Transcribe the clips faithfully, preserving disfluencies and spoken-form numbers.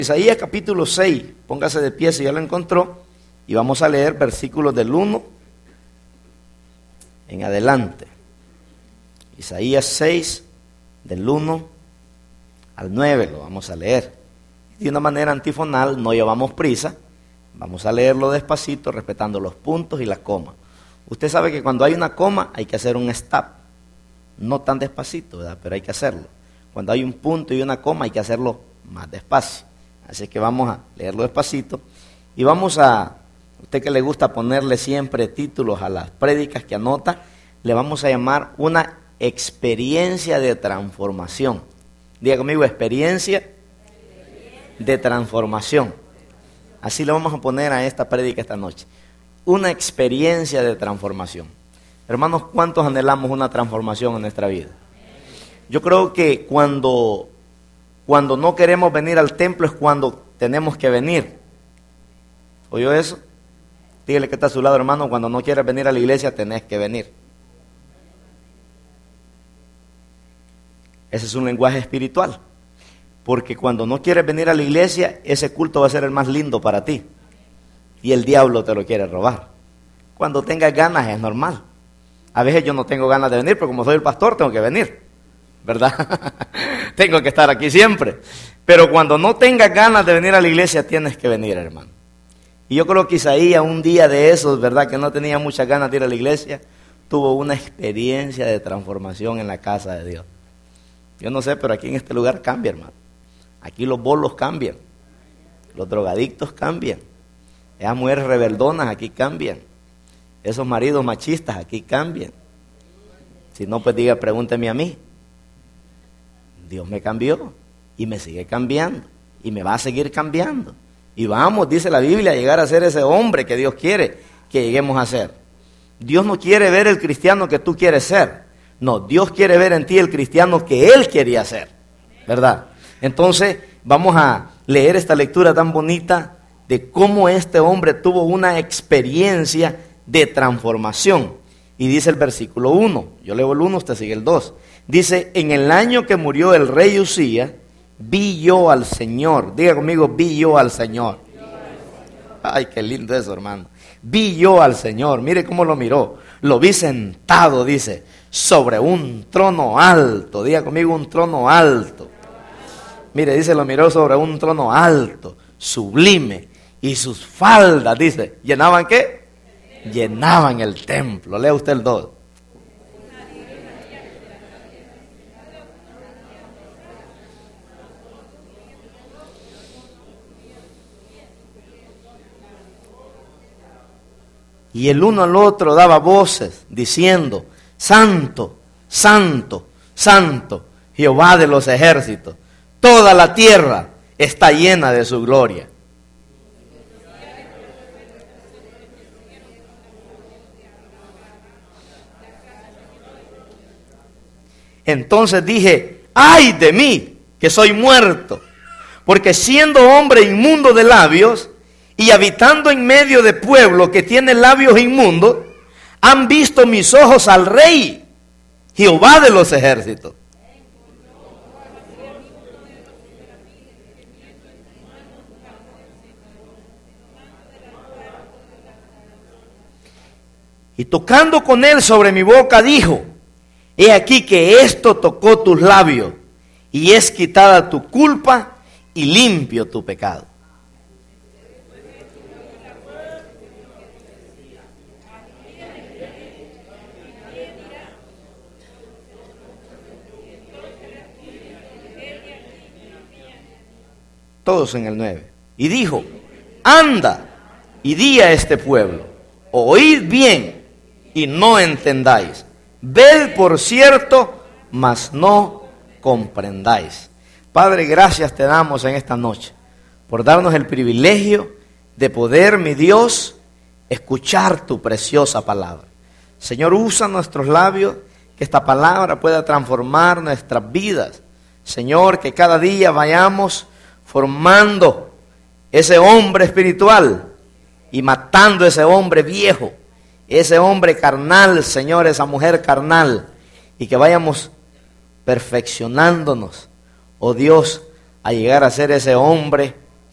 Isaías capítulo seis, póngase de pie si ya lo encontró, y vamos a leer versículos del uno en adelante. Isaías seis, del uno al nueve, lo vamos a leer. De una manera antifonal, no llevamos prisa, vamos a leerlo despacito, respetando los puntos y las comas. Usted sabe que cuando hay una coma hay que hacer un stop, no tan despacito, ¿verdad? Pero hay que hacerlo. Cuando hay un punto y una coma hay que hacerlo más despacio. Así que vamos a leerlo despacito y vamos a, usted que le gusta ponerle siempre títulos a las prédicas que anota, le vamos a llamar una experiencia de transformación. Diga conmigo, experiencia de transformación. Así le vamos a poner a esta prédica esta noche. Una experiencia de transformación. Hermanos, ¿cuántos anhelamos una transformación en nuestra vida? Yo creo que cuando, cuando no queremos venir al templo es cuando tenemos que venir. ¿Oyó eso? Dígale que está a su lado, hermano, cuando no quieres venir a la iglesia tenés que venir. Ese es un lenguaje espiritual. Porque cuando no quieres venir a la iglesia, ese culto va a ser el más lindo para ti. Y el diablo te lo quiere robar. Cuando tengas ganas es normal. A veces yo no tengo ganas de venir, pero como soy el pastor tengo que venir, ¿verdad? Tengo que estar aquí siempre. Pero cuando no tengas ganas de venir a la iglesia, tienes que venir, hermano. Y yo creo que Isaías, un día de esos, ¿verdad? Que no tenía muchas ganas de ir a la iglesia, tuvo una experiencia de transformación en la casa de Dios. Yo no sé, pero aquí en este lugar cambia, hermano. Aquí los bolos cambian, los drogadictos cambian, esas mujeres rebeldonas aquí cambian, esos maridos machistas aquí cambian. Si no, pues diga, pregúnteme a mí. Dios me cambió y me sigue cambiando y me va a seguir cambiando. Y vamos, dice la Biblia, a llegar a ser ese hombre que Dios quiere que lleguemos a ser. Dios no quiere ver el cristiano que tú quieres ser. No, Dios quiere ver en ti el cristiano que Él quería ser, ¿verdad? Entonces, vamos a leer esta lectura tan bonita de cómo este hombre tuvo una experiencia de transformación. Y dice el versículo uno, yo leo el uno, usted sigue el dos. Dice, en el año que murió el rey Usías, vi yo al Señor. Diga conmigo, vi yo al Señor. Ay, qué lindo eso, hermano. Vi yo al Señor, mire cómo lo miró. Lo vi sentado, dice, sobre un trono alto. Diga conmigo, un trono alto. Mire, dice, lo miró sobre un trono alto, sublime, y sus faldas, dice, ¿llenaban qué? Llenaban el templo. Lea usted el dos. Y el uno al otro daba voces, diciendo, Santo, Santo, Santo, Jehová de los ejércitos. Toda la tierra está llena de su gloria. Entonces dije, ¡ay de mí, que soy muerto! Porque siendo hombre inmundo de labios y habitando en medio de pueblo que tiene labios inmundos, han visto mis ojos al Rey, Jehová de los ejércitos. Y tocando con él sobre mi boca dijo, he aquí que esto tocó tus labios, y es quitada tu culpa y limpio tu pecado. Todos en el nueve. Y dijo, anda y di a este pueblo, oíd bien y no entendáis. Ved por cierto, mas no comprendáis. Padre, gracias te damos en esta noche por darnos el privilegio de poder, mi Dios, escuchar tu preciosa palabra. Señor, usa nuestros labios, que esta palabra pueda transformar nuestras vidas. Señor, que cada día vayamos formando ese hombre espiritual y matando ese hombre viejo, ese hombre carnal, Señor, esa mujer carnal, y que vayamos perfeccionándonos, oh Dios, a llegar a ser ese hombre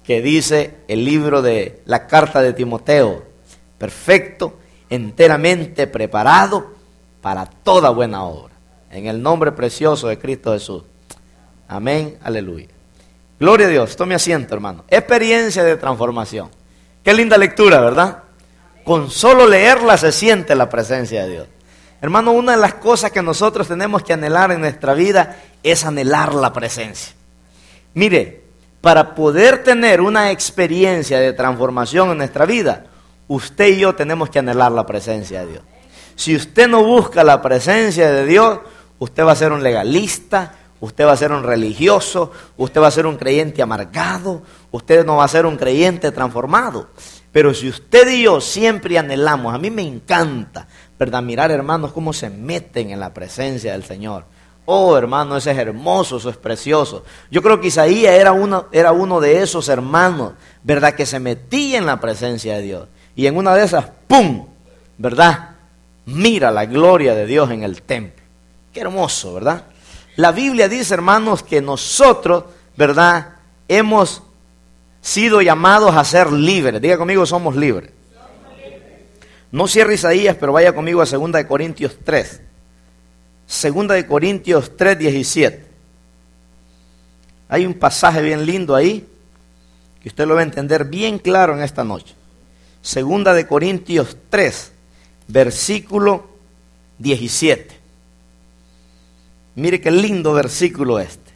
que dice el libro de la carta de Timoteo, perfecto, enteramente preparado para toda buena obra. En el nombre precioso de Cristo Jesús. Amén, aleluya. Gloria a Dios. Tome asiento, hermano. Experiencia de transformación. Qué linda lectura, ¿verdad? Con solo leerla se siente la presencia de Dios. Hermano, una de las cosas que nosotros tenemos que anhelar en nuestra vida es anhelar la presencia. Mire, para poder tener una experiencia de transformación en nuestra vida, usted y yo tenemos que anhelar la presencia de Dios. Si usted no busca la presencia de Dios, usted va a ser un legalista, usted va a ser un religioso, usted va a ser un creyente amargado, usted no va a ser un creyente transformado. Pero si usted y yo siempre anhelamos, a mí me encanta, ¿verdad? Mirar, hermanos, cómo se meten en la presencia del Señor. Oh, hermano, ese es hermoso, eso es precioso. Yo creo que Isaías era uno, era uno de esos hermanos, ¿verdad? Que se metía en la presencia de Dios. Y en una de esas, ¡pum!, ¿verdad? Mira la gloria de Dios en el templo. Qué hermoso, ¿verdad? La Biblia dice, hermanos, que nosotros, ¿verdad?, hemos sido llamados a ser libres. Diga conmigo, somos libres. Somos libres. No cierre Isaías, pero vaya conmigo a segunda de Corintios tres. segunda de Corintios tres, diecisiete. Hay un pasaje bien lindo ahí, que usted lo va a entender bien claro en esta noche. segunda de Corintios tres, versículo diecisiete. Mire qué lindo versículo este.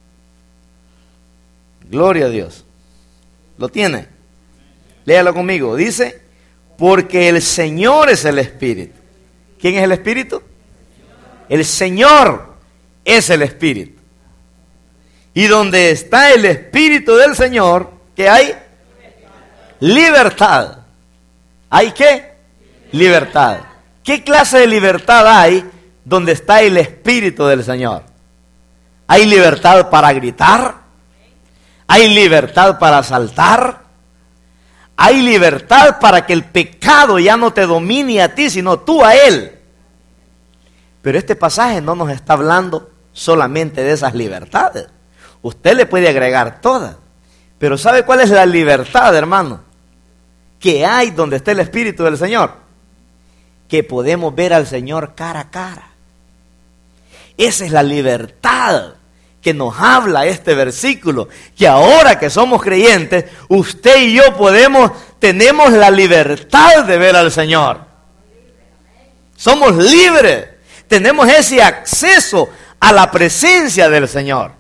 Gloria a Dios. ¿Lo tiene? Léalo conmigo. Dice, porque el Señor es el Espíritu. ¿Quién es el Espíritu? El Señor es el Espíritu. Y donde está el Espíritu del Señor, ¿qué hay? Libertad. ¿Hay qué? Libertad. ¿Qué clase de libertad hay donde está el Espíritu del Señor? ¿Hay libertad para gritar? ¿Hay libertad para saltar? ¿Hay libertad para que el pecado ya no te domine a ti, sino tú a él? Pero este pasaje no nos está hablando solamente de esas libertades. Usted le puede agregar todas. Pero ¿sabe cuál es la libertad, hermano? Que hay donde está el Espíritu del Señor. Que podemos ver al Señor cara a cara. Esa es la libertad que nos habla este versículo. Que ahora que somos creyentes, usted y yo podemos, tenemos la libertad de ver al Señor. Somos libres. Tenemos ese acceso a la presencia del Señor.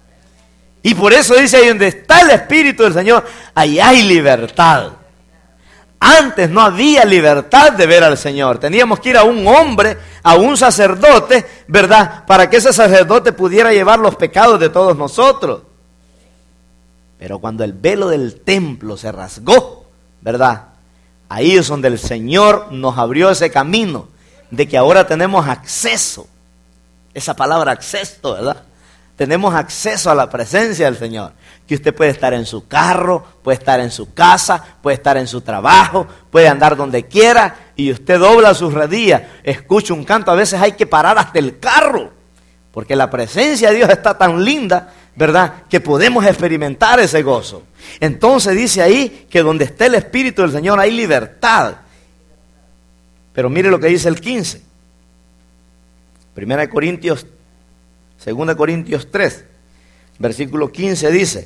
Y por eso dice, ahí donde está el Espíritu del Señor, ahí hay libertad. Antes no había libertad de ver al Señor. Teníamos que ir a un hombre, a un sacerdote, ¿verdad? Para que ese sacerdote pudiera llevar los pecados de todos nosotros. Pero cuando el velo del templo se rasgó, ¿verdad? Ahí es donde el Señor nos abrió ese camino de que ahora tenemos acceso. Esa palabra acceso, ¿verdad? Tenemos acceso a la presencia del Señor. Que usted puede estar en su carro, puede estar en su casa, puede estar en su trabajo, puede andar donde quiera y usted dobla sus rodillas, escucha un canto. A veces hay que parar hasta el carro, porque la presencia de Dios está tan linda, ¿verdad?, que podemos experimentar ese gozo. Entonces dice ahí que donde esté el Espíritu del Señor hay libertad. Pero mire lo que dice el quince. Primera de Corintios, segunda de Corintios tres, versículo quince dice.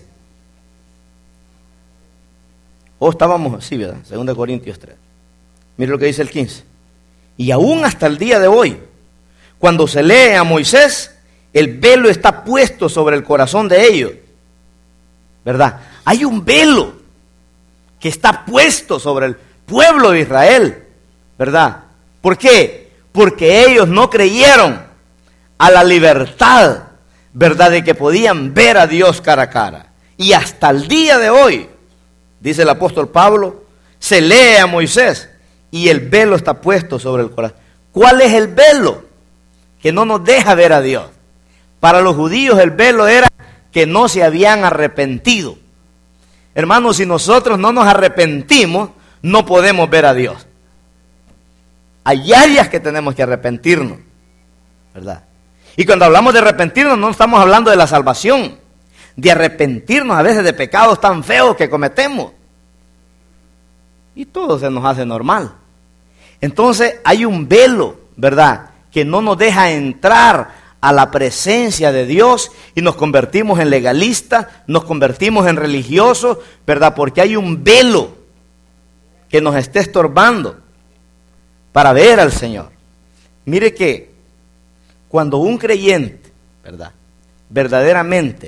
O oh, estábamos así, ¿verdad? segunda de Corintios tres. Mire lo que dice el quince. Y aún hasta el día de hoy, cuando se lee a Moisés, el velo está puesto sobre el corazón de ellos. ¿Verdad? Hay un velo que está puesto sobre el pueblo de Israel. ¿Verdad? ¿Por qué? Porque ellos no creyeron a la libertad, ¿verdad?, de que podían ver a Dios cara a cara. Y hasta el día de hoy, dice el apóstol Pablo, se lee a Moisés y el velo está puesto sobre el corazón. ¿Cuál es el velo? Que no nos deja ver a Dios. Para los judíos el velo era que no se habían arrepentido. Hermanos, si nosotros no nos arrepentimos, no podemos ver a Dios. Hay áreas que tenemos que arrepentirnos, ¿verdad? Y cuando hablamos de arrepentirnos, no estamos hablando de la salvación. de arrepentirnos a veces de pecados tan feos que cometemos. Y todo se nos hace normal. Entonces hay un velo, ¿verdad?, que no nos deja entrar a la presencia de Dios y nos convertimos en legalistas, nos convertimos en religiosos, ¿verdad? Porque hay un velo que nos está estorbando para ver al Señor. Mire que cuando un creyente, ¿verdad?, verdaderamente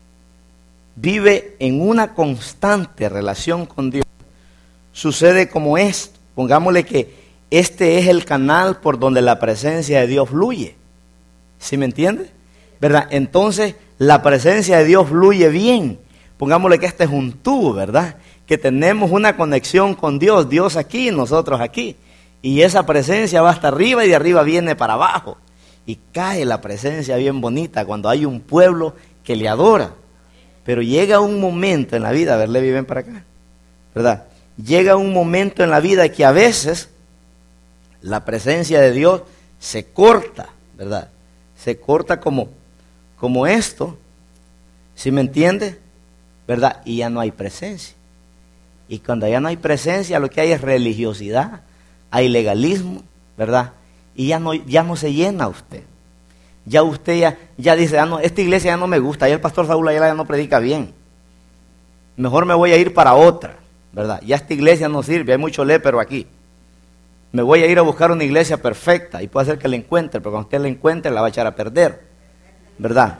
vive en una constante relación con Dios, sucede como esto. Pongámosle que este es el canal por donde la presencia de Dios fluye. ¿Sí me entiende? ¿Verdad? Entonces, la presencia de Dios fluye bien. Pongámosle que este es un tubo, ¿verdad? Que tenemos una conexión con Dios, Dios aquí, nosotros aquí. Y esa presencia va hasta arriba y de arriba viene para abajo. Y cae la presencia bien bonita cuando hay un pueblo que le adora. Pero llega un momento en la vida, a ver, Levi, ven para acá, ¿verdad? Llega un momento en la vida que a veces la presencia de Dios se corta, ¿verdad? Se corta como, como esto, ¿sí me entiende? ¿Verdad? Y ya no hay presencia. Y cuando ya no hay presencia, lo que hay es religiosidad, hay legalismo, ¿verdad? Y ya no, ya no se llena usted. Ya usted ya, ya dice, ah, no, esta iglesia ya no me gusta, ya el pastor Saúl Ayala ya no predica bien. Mejor me voy a ir para otra, ¿verdad? Ya esta iglesia no sirve, hay mucho lépero aquí. Me voy a ir a buscar una iglesia perfecta y puede ser que la encuentre, pero cuando usted la encuentre la va a echar a perder, ¿verdad?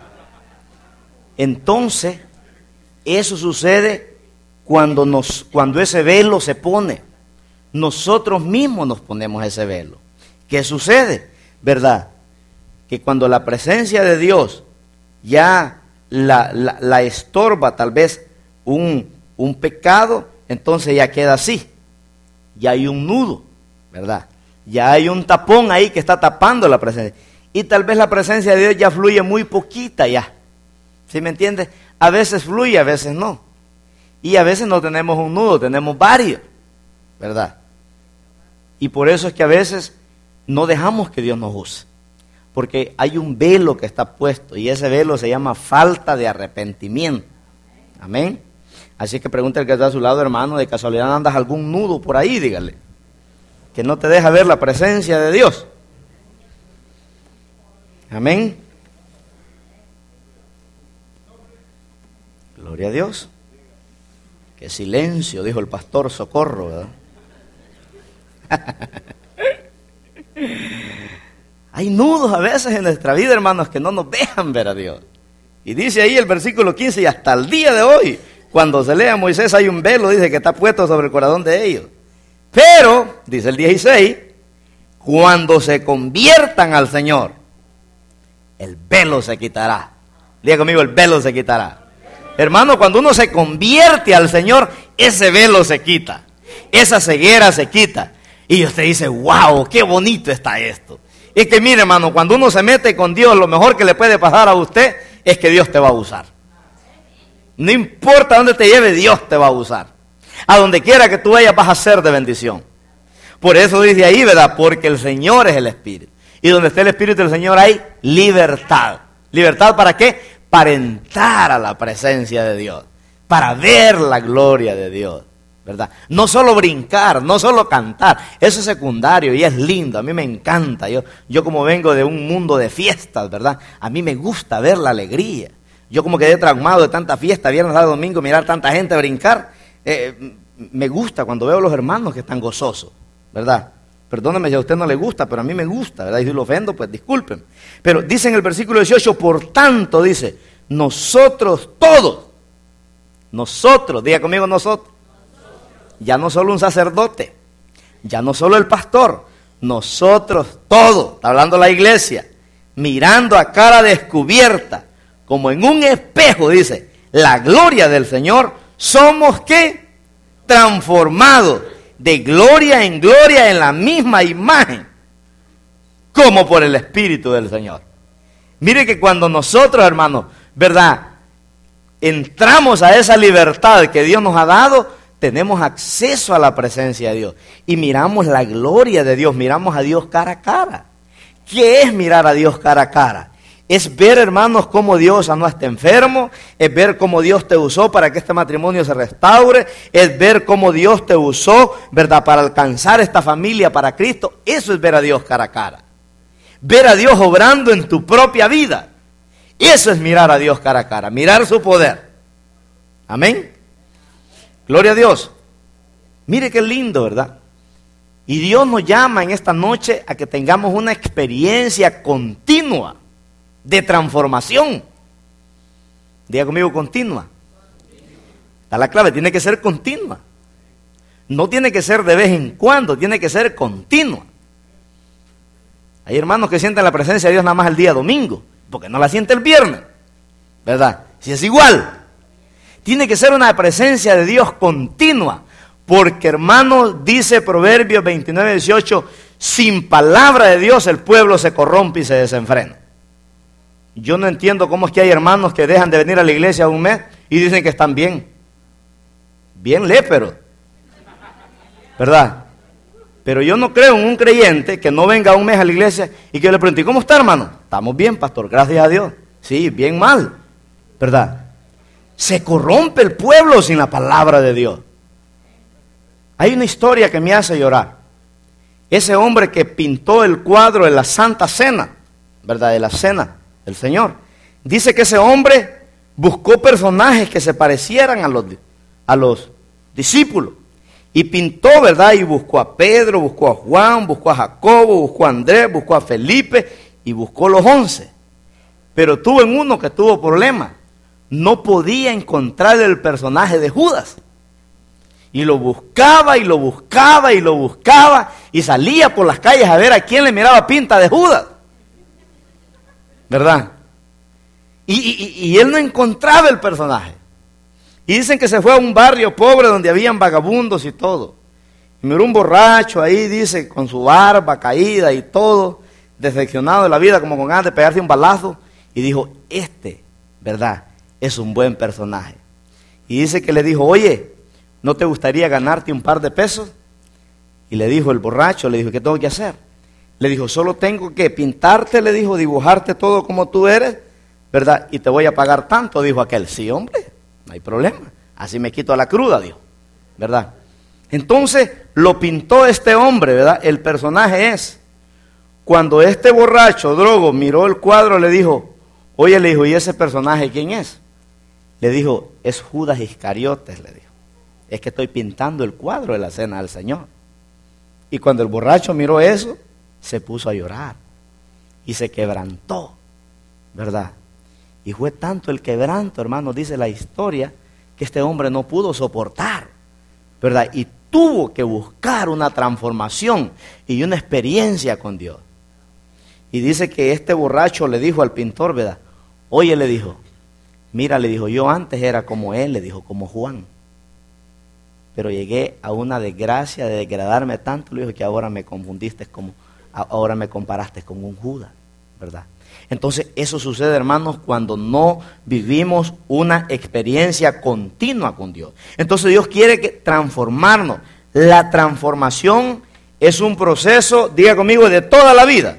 Entonces, eso sucede cuando, nos, cuando ese velo se pone. Nosotros mismos nos ponemos ese velo. ¿Qué sucede? ¿Verdad? Que cuando la presencia de Dios ya la, la, la estorba tal vez un, un pecado, entonces ya queda así. Ya hay un nudo, ¿verdad? Ya hay un tapón ahí que está tapando la presencia. Y tal vez la presencia de Dios ya fluye muy poquita ya. ¿Sí me entiende? A veces fluye, a veces no. Y a veces no tenemos un nudo, tenemos varios, ¿verdad? Y por eso es que a veces no dejamos que Dios nos use. Porque hay un velo que está puesto y ese velo se llama falta de arrepentimiento. Amén. Así que pregunta el que está a su lado, hermano, de casualidad andas algún nudo por ahí, dígale, que no te deja ver la presencia de Dios. Amén. Gloria a Dios. Qué silencio, dijo el pastor Socorro, ¿verdad? Hay nudos a veces en nuestra vida, hermanos, que no nos dejan ver a Dios. Y dice ahí el versículo quince, y hasta el día de hoy, cuando se lee a Moisés, hay un velo, dice, que está puesto sobre el corazón de ellos. Pero, dice el dieciséis, cuando se conviertan al Señor, el velo se quitará. Diga conmigo, el velo se quitará. Hermano, cuando uno se convierte al Señor, ese velo se quita. Esa ceguera se quita. Y usted dice, wow, qué bonito está esto. Es que mire, hermano, cuando uno se mete con Dios, lo mejor que le puede pasar a usted es que Dios te va a usar. No importa dónde te lleve, Dios te va a usar. A donde quiera que tú vayas vas a ser de bendición. Por eso dice ahí, ¿verdad? Porque el Señor es el Espíritu. Y donde esté el Espíritu del Señor hay libertad. ¿Libertad para qué? Para entrar a la presencia de Dios. Para ver la gloria de Dios. ¿Verdad? No solo brincar, no solo cantar, eso es secundario y es lindo, a mí me encanta, yo, yo como vengo de un mundo de fiestas, ¿verdad? A mí me gusta ver la alegría, yo como quedé traumado de tanta fiesta, viernes, sábado, domingo, mirar tanta gente brincar, eh, me gusta cuando veo a los hermanos que están gozosos, ¿verdad? Perdóneme si a usted no le gusta, pero a mí me gusta, ¿verdad? Y si lo ofendo, pues disculpen. Pero dice en el versículo dieciocho, por tanto, dice, nosotros todos, nosotros, diga conmigo nosotros, ya no solo un sacerdote, ya no solo el pastor, nosotros todos, está hablando la iglesia, mirando a cara descubierta, como en un espejo, dice, la gloria del Señor, somos ¿qué? Transformados de gloria en gloria en la misma imagen, como por el Espíritu del Señor. Mire que cuando nosotros, hermanos, ¿verdad?, entramos a esa libertad que Dios nos ha dado, tenemos acceso a la presencia de Dios y miramos la gloria de Dios, miramos a Dios cara a cara. ¿Qué es mirar a Dios cara a cara? Es ver, hermanos, cómo Dios sanó a este enfermo, es ver cómo Dios te usó para que este matrimonio se restaure, es ver cómo Dios te usó, ¿verdad?, para alcanzar esta familia para Cristo. Eso es ver a Dios cara a cara. Ver a Dios obrando en tu propia vida. Eso es mirar a Dios cara a cara, mirar su poder. Amén. Gloria a Dios. Mire qué lindo, ¿verdad? Y Dios nos llama en esta noche a que tengamos una experiencia continua de transformación. Diga conmigo, continua. Está la clave, tiene que ser continua. No tiene que ser de vez en cuando, tiene que ser continua. Hay hermanos que sienten la presencia de Dios nada más el día domingo, porque no la siente el viernes, ¿verdad? Si es igual. Tiene que ser una presencia de Dios continua, porque, hermanos, dice Proverbios veintinueve, dieciocho, sin palabra de Dios el pueblo se corrompe y se desenfrena. Yo no entiendo cómo es que hay hermanos que dejan de venir a la iglesia un mes y dicen que están bien. Bien léperos, ¿verdad? Pero yo no creo en un creyente que no venga un mes a la iglesia y que le pregunte, ¿cómo está, hermano? Estamos bien, pastor, gracias a Dios. Sí, bien mal, ¿verdad? Se corrompe el pueblo sin la palabra de Dios. Hay una historia que me hace llorar. Ese hombre que pintó el cuadro de la Santa Cena, ¿verdad?, de la Cena del Señor. Dice que ese hombre buscó personajes que se parecieran a los, a los discípulos. Y pintó, ¿verdad? Y buscó a Pedro, buscó a Juan, buscó a Jacobo, buscó a Andrés, buscó a Felipe y buscó los once. Pero tuvo en uno que tuvo problemas. No podía encontrar el personaje de Judas. Y lo buscaba y lo buscaba y lo buscaba y salía por las calles a ver a quién le miraba pinta de Judas. ¿Verdad? Y, y, y él no encontraba el personaje. Y dicen que se fue a un barrio pobre donde habían vagabundos y todo. Y miró un borracho ahí, dice, con su barba caída y todo, decepcionado de la vida, como con ganas de pegarse un balazo. Y dijo, este, ¿verdad?, es un buen personaje. Y dice que le dijo, oye, ¿no te gustaría ganarte un par de pesos? Y le dijo el borracho, le dijo, ¿qué tengo que hacer? Le dijo, solo tengo que pintarte, le dijo, dibujarte todo como tú eres, ¿verdad? Y te voy a pagar tanto, dijo aquel. Sí, hombre, no hay problema. Así me quito la cruda, dijo, ¿verdad? Entonces lo pintó este hombre, ¿verdad? El personaje es, cuando este borracho, drogo, miró el cuadro, le dijo, oye, le dijo, ¿y ese personaje quién es? Le dijo, es Judas Iscariotes, le dijo. Es que estoy pintando el cuadro de la cena del Señor. Y cuando el borracho miró eso, se puso a llorar y se quebrantó, ¿verdad? Y fue tanto el quebranto, hermano, dice la historia, que este hombre no pudo soportar, ¿verdad? Y tuvo que buscar una transformación y una experiencia con Dios. Y dice que este borracho le dijo al pintor, ¿verdad? Oye, le dijo, mira, le dijo, yo antes era como él, le dijo, como Juan. Pero llegué a una desgracia de degradarme tanto, le dijo, que ahora me confundiste como, ahora me comparaste con un Judas, ¿verdad? Entonces eso sucede, hermanos, cuando no vivimos una experiencia continua con Dios. Entonces Dios quiere que transformarnos. La transformación es un proceso, diga conmigo, de toda la vida.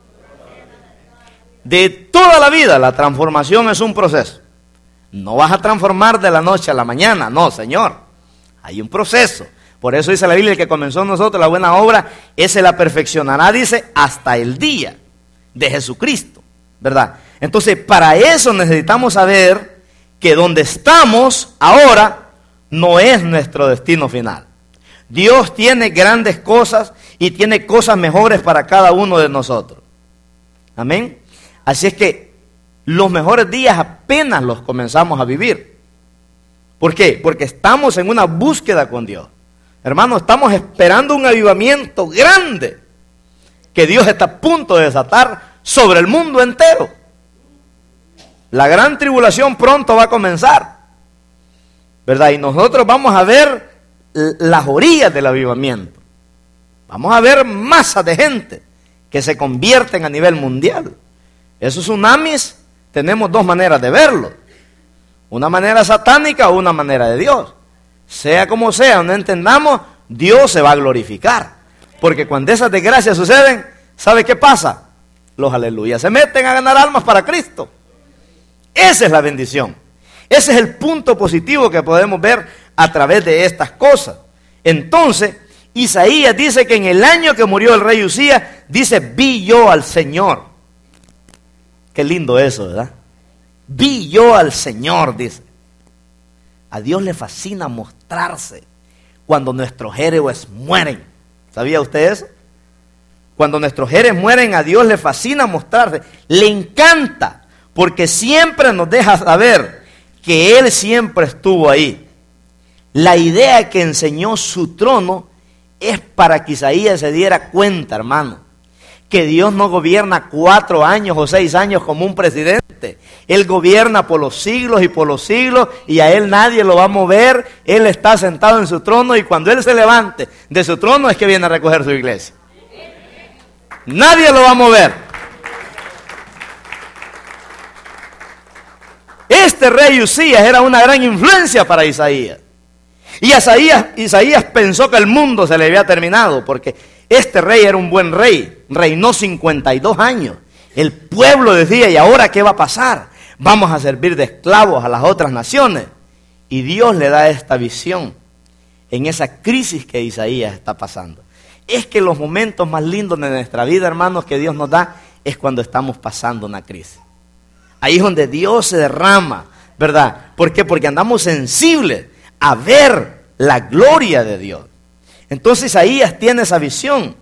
De toda la vida la transformación es un proceso. No vas a transformar de la noche a la mañana, no, Señor. Hay un proceso. Por eso dice la Biblia, el que comenzó en nosotros la buena obra, ese la perfeccionará, dice, hasta el día de Jesucristo, ¿verdad? Entonces, para eso necesitamos saber que donde estamos ahora no es nuestro destino final. Dios tiene grandes cosas y tiene cosas mejores para cada uno de nosotros. Amén. Así es que los mejores días apenas los comenzamos a vivir. ¿Por qué? Porque estamos en una búsqueda con Dios. Hermanos, estamos esperando un avivamiento grande que Dios está a punto de desatar sobre el mundo entero. La gran tribulación pronto va a comenzar, ¿verdad? Y nosotros vamos a ver las orillas del avivamiento. Vamos a ver masas de gente que se convierten a nivel mundial. Esos tsunamis tenemos dos maneras de verlos. Una manera satánica o una manera de Dios. Sea como sea, no entendamos, Dios se va a glorificar. Porque cuando esas desgracias suceden, ¿sabe qué pasa? los aleluyas. Se meten a ganar almas para Cristo. Esa es la bendición. Ese es el punto positivo que podemos ver a través de estas cosas. Entonces, Isaías dice que en el año que murió el rey Usías, dice, vi yo al Señor. Qué lindo eso, ¿verdad? Vi yo al Señor, dice. A Dios le fascina mostrarse cuando nuestros héroes mueren. ¿Sabía usted eso? Cuando nuestros héroes mueren, a Dios le fascina mostrarse. Le encanta, porque siempre nos deja saber que Él siempre estuvo ahí. La idea que enseñó su trono es para que Isaías se diera cuenta, hermano, que Dios no gobierna cuatro años o seis años como un presidente. Él gobierna por los siglos y por los siglos, y a Él nadie lo va a mover. Él está sentado en su trono, y cuando Él se levante de su trono es que viene a recoger su iglesia. Nadie lo va a mover. Este rey Usías era una gran influencia para Isaías. Y Isaías, Isaías pensó que el mundo se le había terminado, porque este rey era un buen rey. Reinó cincuenta y dos años. El pueblo decía, ¿y ahora qué va a pasar? Vamos a servir de esclavos a las otras naciones. Y Dios le da esta visión en esa crisis que Isaías está pasando. Es que los momentos más lindos de nuestra vida, hermanos, que Dios nos da, es cuando estamos pasando una crisis. Ahí es donde Dios se derrama, ¿verdad? ¿Por qué? Porque andamos sensibles a ver la gloria de Dios. Entonces Isaías tiene esa visión.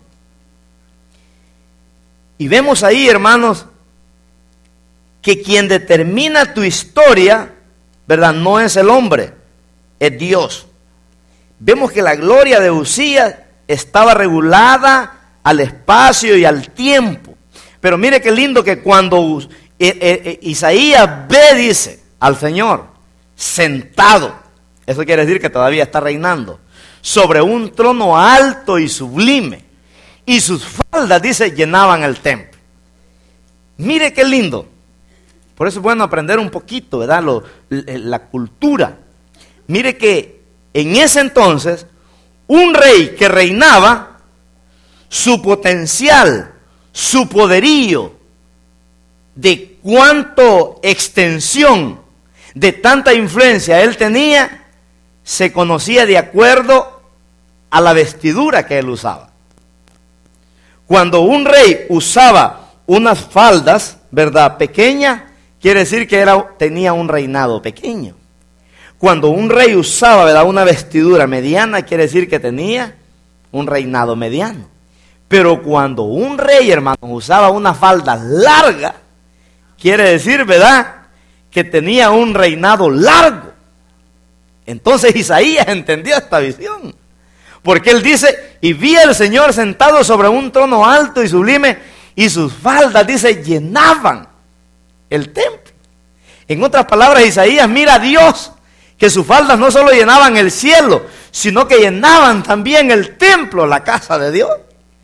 Y vemos ahí, hermanos, que quien determina tu historia, ¿verdad? No es el hombre, es Dios. Vemos que la gloria de Usías estaba regulada al espacio y al tiempo. Pero mire qué lindo que cuando eh, eh, Isaías ve, dice, al Señor sentado, eso quiere decir que todavía está reinando, sobre un trono alto y sublime, y sus faldas, dice, llenaban el templo. Mire qué lindo. Por eso es bueno aprender un poquito, ¿verdad? Lo, la cultura. Mire que en ese entonces, un rey que reinaba, su potencial, su poderío, de cuánto extensión, de tanta influencia él tenía, se conocía de acuerdo a la vestidura que él usaba. Cuando un rey usaba unas faldas, ¿verdad?, pequeñas, quiere decir que era, tenía un reinado pequeño. Cuando un rey usaba, ¿verdad?, una vestidura mediana, quiere decir que tenía un reinado mediano. Pero cuando un rey, hermano, usaba una falda larga, quiere decir, ¿verdad?, que tenía un reinado largo. Entonces Isaías entendió esta visión. Porque él dice, y vi al Señor sentado sobre un trono alto y sublime, y sus faldas, dice, llenaban el templo. En otras palabras, Isaías mira a Dios, que sus faldas no solo llenaban el cielo, sino que llenaban también el templo, la casa de Dios.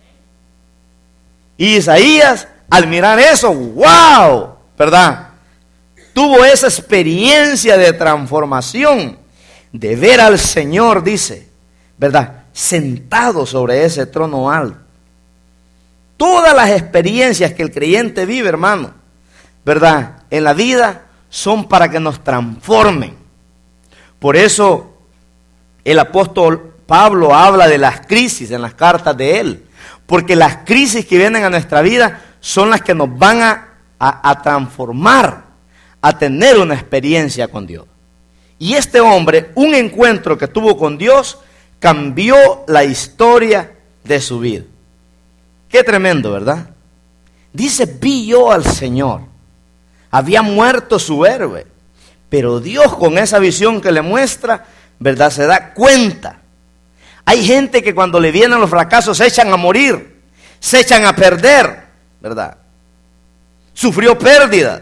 Y Isaías, al mirar eso, ¡wow!, ¿verdad?, tuvo esa experiencia de transformación, de ver al Señor, dice, ¿verdad?, sentado sobre ese trono alto. Todas las experiencias que el creyente vive, hermano, ¿verdad?, en la vida, son para que nos transformen. Por eso el apóstol Pablo habla de las crisis en las cartas de él, porque las crisis que vienen a nuestra vida son las que nos van a, a, a transformar, a tener una experiencia con Dios. Y este hombre, un encuentro que tuvo con Dios, cambió la historia de su vida. Qué tremendo, ¿verdad? Dice, vi yo al Señor. Había muerto su héroe, pero Dios, con esa visión que le muestra, ¿verdad?, se da cuenta. Hay gente que cuando le vienen los fracasos se echan a morir, se echan a perder, ¿verdad? Sufrió pérdida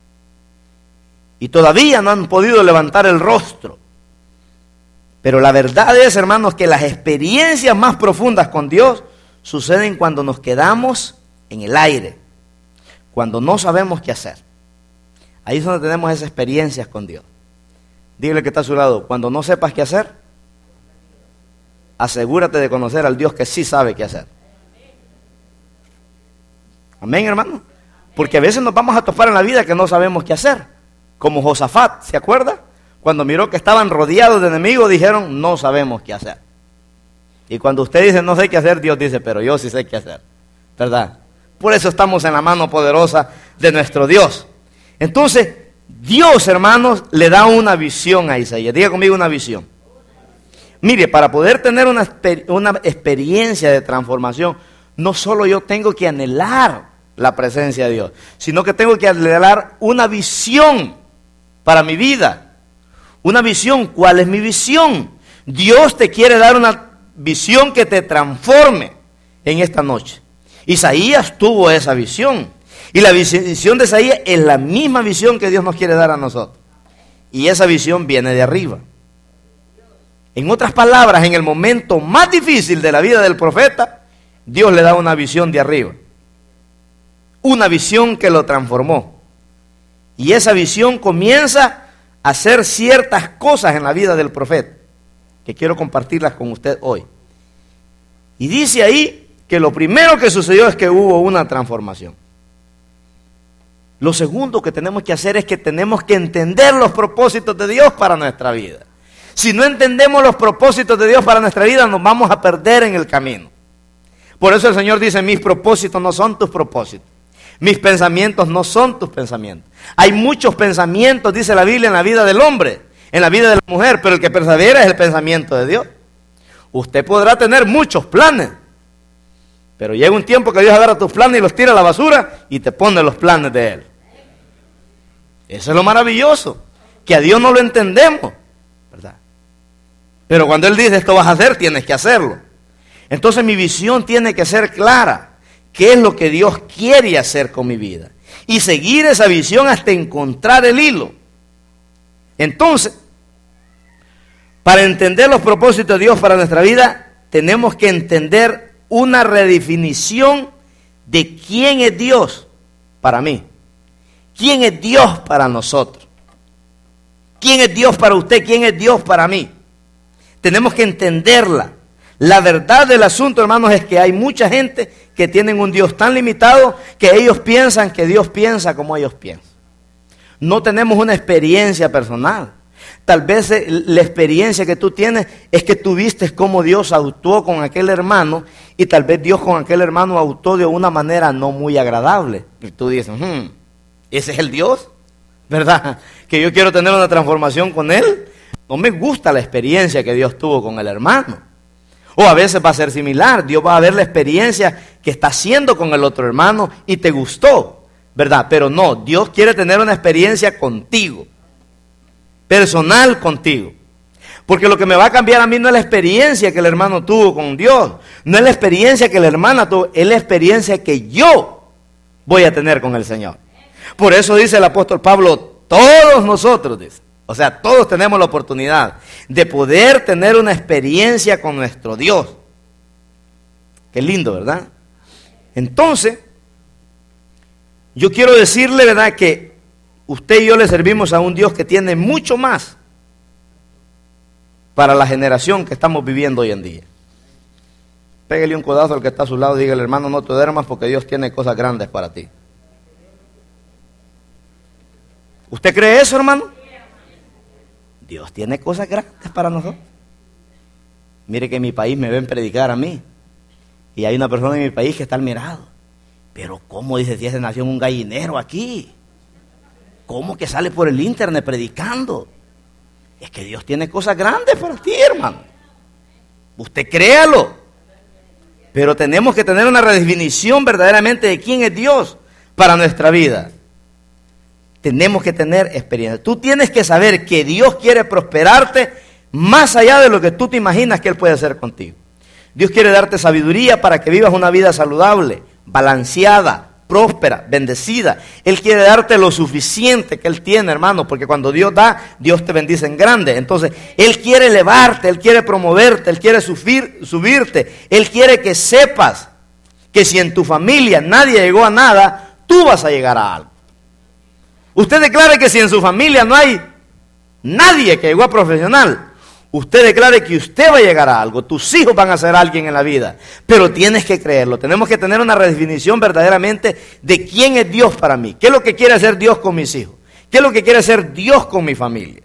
y todavía no han podido levantar el rostro. Pero la verdad es, hermanos, que las experiencias más profundas con Dios suceden cuando nos quedamos en el aire, cuando no sabemos qué hacer. Ahí es donde tenemos esas experiencias con Dios. Dígale que está a su lado, cuando no sepas qué hacer, asegúrate de conocer al Dios que sí sabe qué hacer. Amén, hermano. Porque a veces nos vamos a topar en la vida que no sabemos qué hacer. Como Josafat, ¿se acuerda? Cuando miró que estaban rodeados de enemigos, dijeron, no sabemos qué hacer. Y cuando usted dice, no sé qué hacer, Dios dice, pero yo sí sé qué hacer. ¿Verdad? Por eso estamos en la mano poderosa de nuestro Dios. Entonces, Dios, hermanos, le da una visión a Isaías. Diga conmigo una visión. Mire, para poder tener una, una experiencia de transformación, no solo yo tengo que anhelar la presencia de Dios, sino que tengo que anhelar una visión para mi vida. Una visión. ¿Cuál es mi visión? Dios te quiere dar una visión que te transforme en esta noche. Isaías tuvo esa visión. Y la visión de Isaías es la misma visión que Dios nos quiere dar a nosotros. Y esa visión viene de arriba. En otras palabras, en el momento más difícil de la vida del profeta, Dios le da una visión de arriba. Una visión que lo transformó. Y esa visión comienza a hacer ciertas cosas en la vida del profeta, que quiero compartirlas con usted hoy. Y dice ahí que lo primero que sucedió es que hubo una transformación. Lo segundo que tenemos que hacer es que tenemos que entender los propósitos de Dios para nuestra vida. Si no entendemos los propósitos de Dios para nuestra vida, nos vamos a perder en el camino. Por eso el Señor dice, mis propósitos no son tus propósitos. Mis pensamientos no son tus pensamientos. Hay muchos pensamientos, dice la Biblia, en la vida del hombre, en la vida de la mujer, pero el que persevera es el pensamiento de Dios. Usted podrá tener muchos planes, pero llega un tiempo que Dios agarra tus planes y los tira a la basura y te pone los planes de Él. Eso es lo maravilloso, que a Dios no lo entendemos, ¿verdad? Pero cuando Él dice esto vas a hacer, tienes que hacerlo. Entonces mi visión tiene que ser clara. ¿Qué es lo que Dios quiere hacer con mi vida? Y seguir esa visión hasta encontrar el hilo. Entonces, para entender los propósitos de Dios para nuestra vida, tenemos que entender una redefinición de quién es Dios para mí. ¿Quién es Dios para nosotros? ¿Quién es Dios para usted? ¿Quién es Dios para mí? Tenemos que entenderla. La verdad del asunto, hermanos, es que hay mucha gente que tienen un Dios tan limitado que ellos piensan que Dios piensa como ellos piensan. No tenemos una experiencia personal. Tal vez la experiencia que tú tienes es que tú viste cómo Dios actuó con aquel hermano y tal vez Dios con aquel hermano actuó de una manera no muy agradable. Y tú dices, hmm, ¿ese es el Dios? ¿Verdad? Que yo quiero tener una transformación con Él. No me gusta la experiencia que Dios tuvo con el hermano. O a veces va a ser similar. Dios va a ver la experiencia que está haciendo con el otro hermano y te gustó, ¿verdad? Pero no, Dios quiere tener una experiencia contigo. Personal contigo. Porque lo que me va a cambiar a mí no es la experiencia que el hermano tuvo con Dios. No es la experiencia que la hermana tuvo. Es la experiencia que yo voy a tener con el Señor. Por eso dice el apóstol Pablo, todos nosotros, dice. O sea, todos tenemos la oportunidad de poder tener una experiencia con nuestro Dios. Qué lindo, ¿verdad? Entonces, yo quiero decirle, ¿verdad?, que usted y yo le servimos a un Dios que tiene mucho más para la generación que estamos viviendo hoy en día. Pégale un codazo al que está a su lado y dígale, hermano, no te duermas porque Dios tiene cosas grandes para ti. ¿Usted cree eso, hermano? Dios tiene cosas grandes para nosotros. Mire que en mi país me ven predicar a mí. Y hay una persona en mi país que está al mirado. Pero ¿cómo dice si ese nació en un gallinero aquí? ¿Cómo que sale por el internet predicando? Es que Dios tiene cosas grandes para ti, hermano. Usted créalo. Pero tenemos que tener una redefinición verdaderamente de quién es Dios para nuestra vida. Tenemos que tener experiencia. Tú tienes que saber que Dios quiere prosperarte más allá de lo que tú te imaginas que Él puede hacer contigo. Dios quiere darte sabiduría para que vivas una vida saludable, balanceada, próspera, bendecida. Él quiere darte lo suficiente que Él tiene, hermano, porque cuando Dios da, Dios te bendice en grande. Entonces, Él quiere elevarte, Él quiere promoverte, Él quiere subir, subirte. Él quiere que sepas que si en tu familia nadie llegó a nada, tú vas a llegar a algo. Usted declare que si en su familia no hay nadie que llegó a profesional, Usted declare que usted va a llegar a algo, tus hijos van a ser alguien en la vida, pero tienes que creerlo. Tenemos que tener una redefinición verdaderamente de quién es Dios para mí. ¿Qué es lo que quiere hacer Dios con mis hijos? ¿Qué es lo que quiere hacer Dios con mi familia?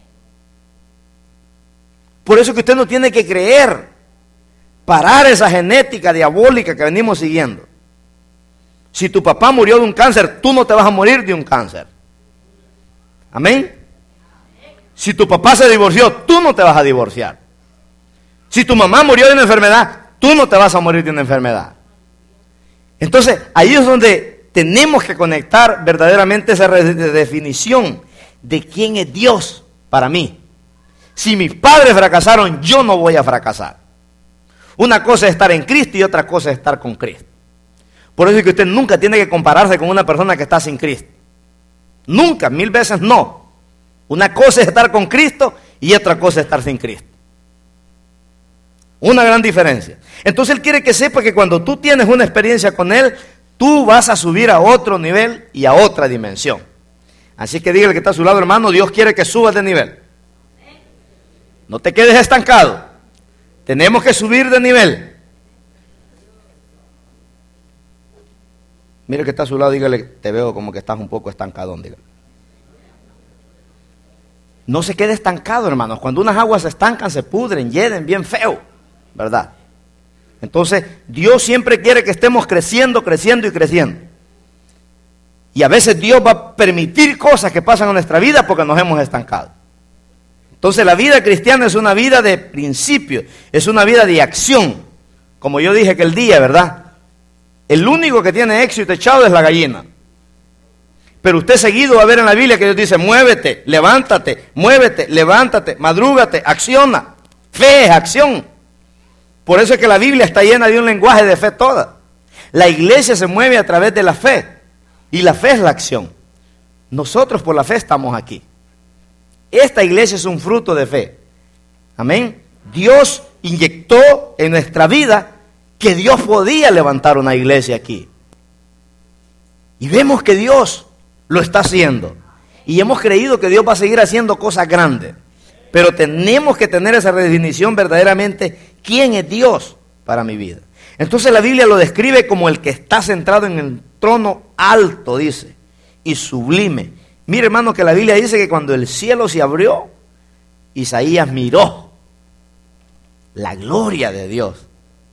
Por eso que usted no tiene que creer, parar esa genética diabólica que venimos siguiendo. Si tu papá murió de un cáncer, tú no te vas a morir de un cáncer. Amén. Si tu papá se divorció, tú no te vas a divorciar. Si tu mamá murió de una enfermedad, tú no te vas a morir de una enfermedad. Entonces, ahí es donde tenemos que conectar verdaderamente esa definición de quién es Dios para mí. Si mis padres fracasaron, yo no voy a fracasar. Una cosa es estar en Cristo y otra cosa es estar con Cristo. Por eso es que usted nunca tiene que compararse con una persona que está sin Cristo. Nunca, mil veces no. Una cosa es estar con Cristo y otra cosa es estar sin Cristo. Una gran diferencia. Entonces Él quiere que sepa que cuando tú tienes una experiencia con Él, tú vas a subir a otro nivel y a otra dimensión. Así que dígale que está a su lado, hermano, Dios quiere que subas de nivel. No te quedes estancado. Tenemos que subir de nivel. Mire que está a su lado, dígale, te veo como que estás un poco estancado, dígale. No se quede estancado, hermanos. Cuando unas aguas se estancan, se pudren, hieden bien feo, ¿verdad? Entonces, Dios siempre quiere que estemos creciendo, creciendo y creciendo. Y a veces Dios va a permitir cosas que pasan en nuestra vida porque nos hemos estancado. Entonces, la vida cristiana es una vida de principio, es una vida de acción. Como yo dije aquel día, ¿verdad? El único que tiene éxito echado es la gallina. Pero usted seguido va a ver en la Biblia que Dios dice, muévete, levántate, muévete, levántate, madrúgate, acciona. Fe es acción. Por eso es que la Biblia está llena de un lenguaje de fe toda. La iglesia se mueve a través de la fe. Y la fe es la acción. Nosotros por la fe estamos aquí. Esta iglesia es un fruto de fe. Amén. Dios inyectó en nuestra vida que Dios podía levantar una iglesia aquí. Y vemos que Dios lo está haciendo. Y hemos creído que Dios va a seguir haciendo cosas grandes. Pero tenemos que tener esa redefinición verdaderamente. ¿Quién es Dios para mi vida? Entonces la Biblia lo describe como el que está centrado en el trono alto, dice, y sublime. Mire, hermano, que la Biblia dice que cuando el cielo se abrió, Isaías miró la gloria de Dios.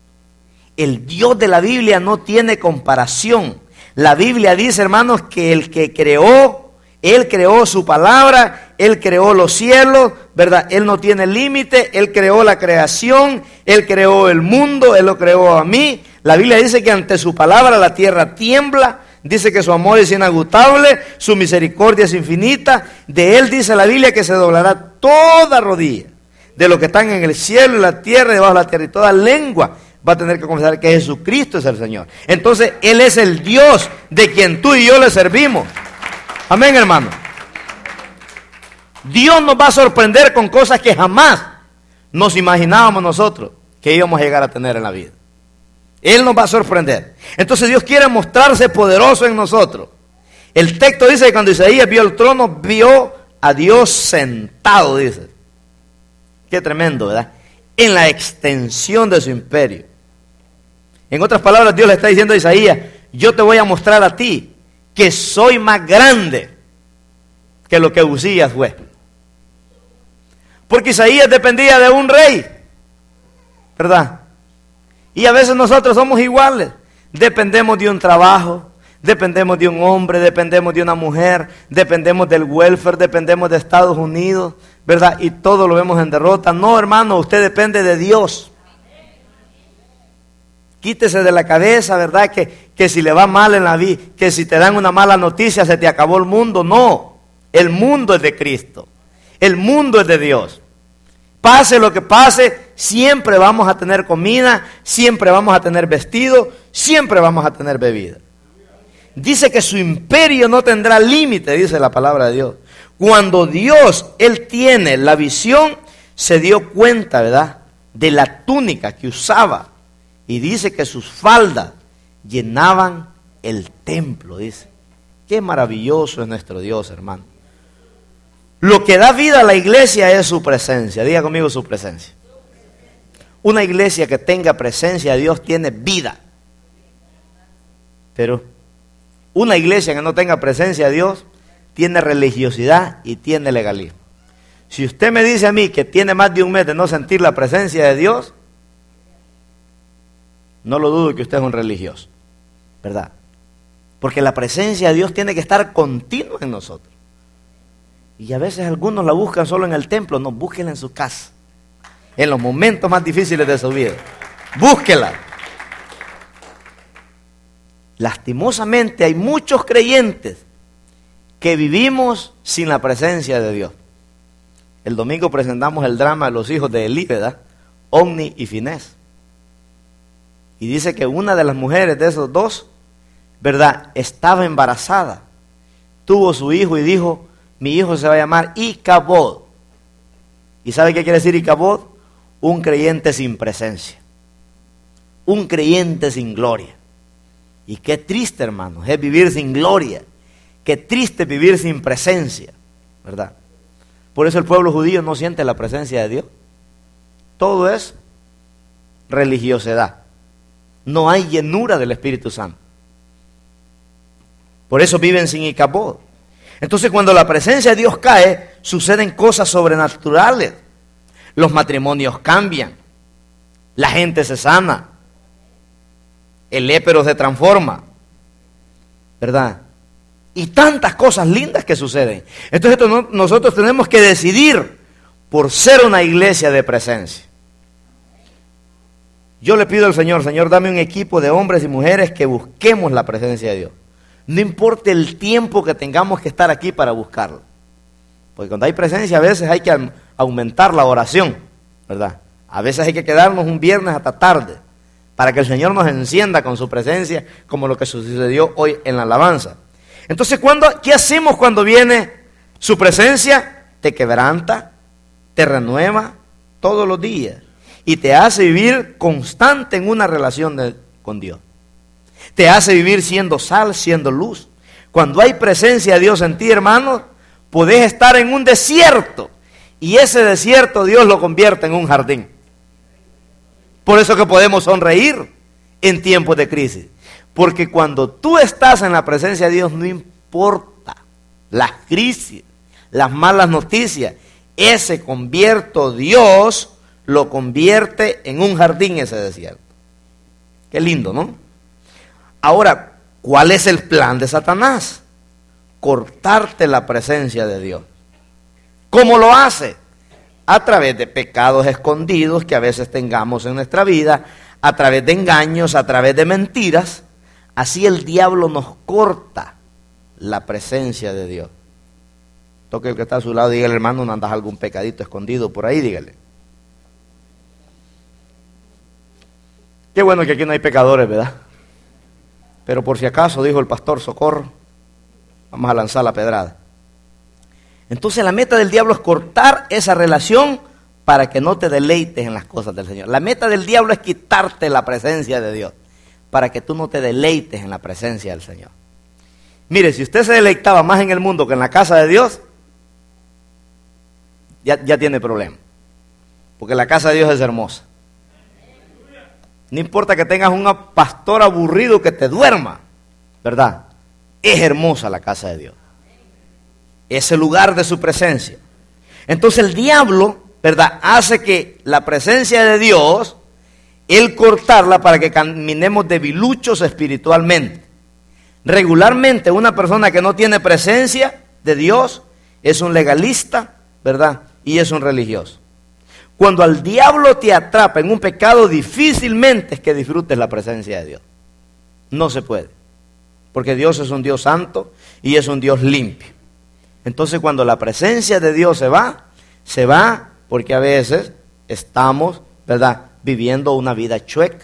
El Dios de la Biblia no tiene comparación. La Biblia dice, hermanos, que el que creó, Él creó su palabra, Él creó los cielos, ¿verdad? Él no tiene límite, Él creó la creación, Él creó el mundo, Él lo creó a mí. La Biblia dice que ante su palabra la tierra tiembla, dice que su amor es inagotable, su misericordia es infinita. De Él dice la Biblia que se doblará toda rodilla, de los que están en el cielo y la tierra y debajo de la tierra, y toda lengua va a tener que confesar que Jesucristo es el Señor. Entonces, Él es el Dios de quien tú y yo le servimos. Amén, hermano. Dios nos va a sorprender con cosas que jamás nos imaginábamos nosotros que íbamos a llegar a tener en la vida. Él nos va a sorprender. Entonces Dios quiere mostrarse poderoso en nosotros. El texto dice que cuando Isaías vio el trono, vio a Dios sentado, dice. Qué tremendo, ¿verdad? En la extensión de su imperio. En otras palabras, Dios le está diciendo a Isaías, yo te voy a mostrar a ti que soy más grande que lo que Usías fue. Porque Isaías dependía de un rey, ¿verdad? Y a veces nosotros somos iguales. Dependemos de un trabajo, dependemos de un hombre, dependemos de una mujer, dependemos del welfare, dependemos de Estados Unidos, ¿verdad? Y todo lo vemos en derrota. No, hermano, usted depende de Dios. Quítese de la cabeza, ¿verdad? Que, que si le va mal en la vida, que si te dan una mala noticia se te acabó el mundo. No, el mundo es de Cristo. El mundo es de Dios. Pase lo que pase, siempre vamos a tener comida, siempre vamos a tener vestido, siempre vamos a tener bebida. Dice que su imperio no tendrá límite, dice la palabra de Dios. Cuando Dios, Él tiene la visión, se dio cuenta, ¿verdad?, de la túnica que usaba. Y dice que sus faldas llenaban el templo, dice. Qué maravilloso es nuestro Dios, hermano. Lo que da vida a la iglesia es su presencia. Diga conmigo su presencia. Una iglesia que tenga presencia de Dios tiene vida. Pero una iglesia que no tenga presencia de Dios tiene religiosidad y tiene legalismo. Si usted me dice a mí que tiene más de un mes de no sentir la presencia de Dios, no lo dudo que usted es un religioso, ¿verdad? Porque la presencia de Dios tiene que estar continua en nosotros. Y a veces algunos la buscan solo en el templo. No, búsquela en su casa, en los momentos más difíciles de su vida. Búsquela. Lastimosamente hay muchos creyentes que vivimos sin la presencia de Dios. El domingo presentamos el drama de los hijos de Elí, ¿verdad? Omni y Finés. Y dice que una de las mujeres de esos dos, ¿verdad?, estaba embarazada. Tuvo su hijo y dijo, mi hijo se va a llamar Icabod. ¿Y sabe qué quiere decir Icabod? Un creyente sin presencia. Un creyente sin gloria. Y qué triste, hermanos, es vivir sin gloria. Qué triste vivir sin presencia, ¿verdad? Por eso el pueblo judío no siente la presencia de Dios. Todo es religiosidad. No hay llenura del Espíritu Santo. Por eso viven sin Icabod. Entonces cuando la presencia de Dios cae, suceden cosas sobrenaturales. Los matrimonios cambian. La gente se sana. El lépero se transforma. ¿Verdad? Y tantas cosas lindas que suceden. Entonces nosotros tenemos que decidir por ser una iglesia de presencia. Yo le pido al Señor, Señor, dame un equipo de hombres y mujeres que busquemos la presencia de Dios. No importa el tiempo que tengamos que estar aquí para buscarlo. Porque cuando hay presencia a veces hay que aumentar la oración, ¿verdad? A veces hay que quedarnos un viernes hasta tarde para que el Señor nos encienda con su presencia, como lo que sucedió hoy en la alabanza. Entonces, ¿cuándo, ¿qué hacemos cuando viene su presencia? Te quebranta, te renueva todos los días y te hace vivir constante en una relación de, con Dios. Te hace vivir siendo sal, siendo luz. Cuando hay presencia de Dios en ti, hermanos, podés estar en un desierto y ese desierto Dios lo convierte en un jardín. Por eso que podemos sonreír en tiempos de crisis. Porque cuando tú estás en la presencia de Dios, no importa las crisis, las malas noticias, ese convierto Dios lo convierte en un jardín ese desierto. Qué lindo, ¿no? Ahora, ¿cuál es el plan de Satanás? Cortarte la presencia de Dios. ¿Cómo lo hace? A través de pecados escondidos que a veces tengamos en nuestra vida, a través de engaños, a través de mentiras. Así el diablo nos corta la presencia de Dios. Toque el que está a su lado, dígale, hermano, no andas algún pecadito escondido por ahí, dígale. Qué bueno que aquí no hay pecadores, ¿verdad? Pero por si acaso, dijo el pastor, socorro, vamos a lanzar la pedrada. Entonces la meta del diablo es cortar esa relación para que no te deleites en las cosas del Señor. La meta del diablo es quitarte la presencia de Dios, para que tú no te deleites en la presencia del Señor. Mire, si usted se deleitaba más en el mundo que en la casa de Dios, ya, ya tiene problema. Porque la casa de Dios es hermosa. No importa que tengas un pastor aburrido que te duerma, ¿verdad? Es hermosa la casa de Dios. Es el lugar de su presencia. Entonces el diablo, ¿verdad?, hace que la presencia de Dios, él cortarla para que caminemos debiluchos espiritualmente. Regularmente una persona que no tiene presencia de Dios es un legalista, ¿verdad?, y es un religioso. Cuando al diablo te atrapa en un pecado, difícilmente es que disfrutes la presencia de Dios. No se puede. Porque Dios es un Dios santo y es un Dios limpio. Entonces cuando la presencia de Dios se va, se va porque a veces estamos, ¿verdad?, viviendo una vida chueca.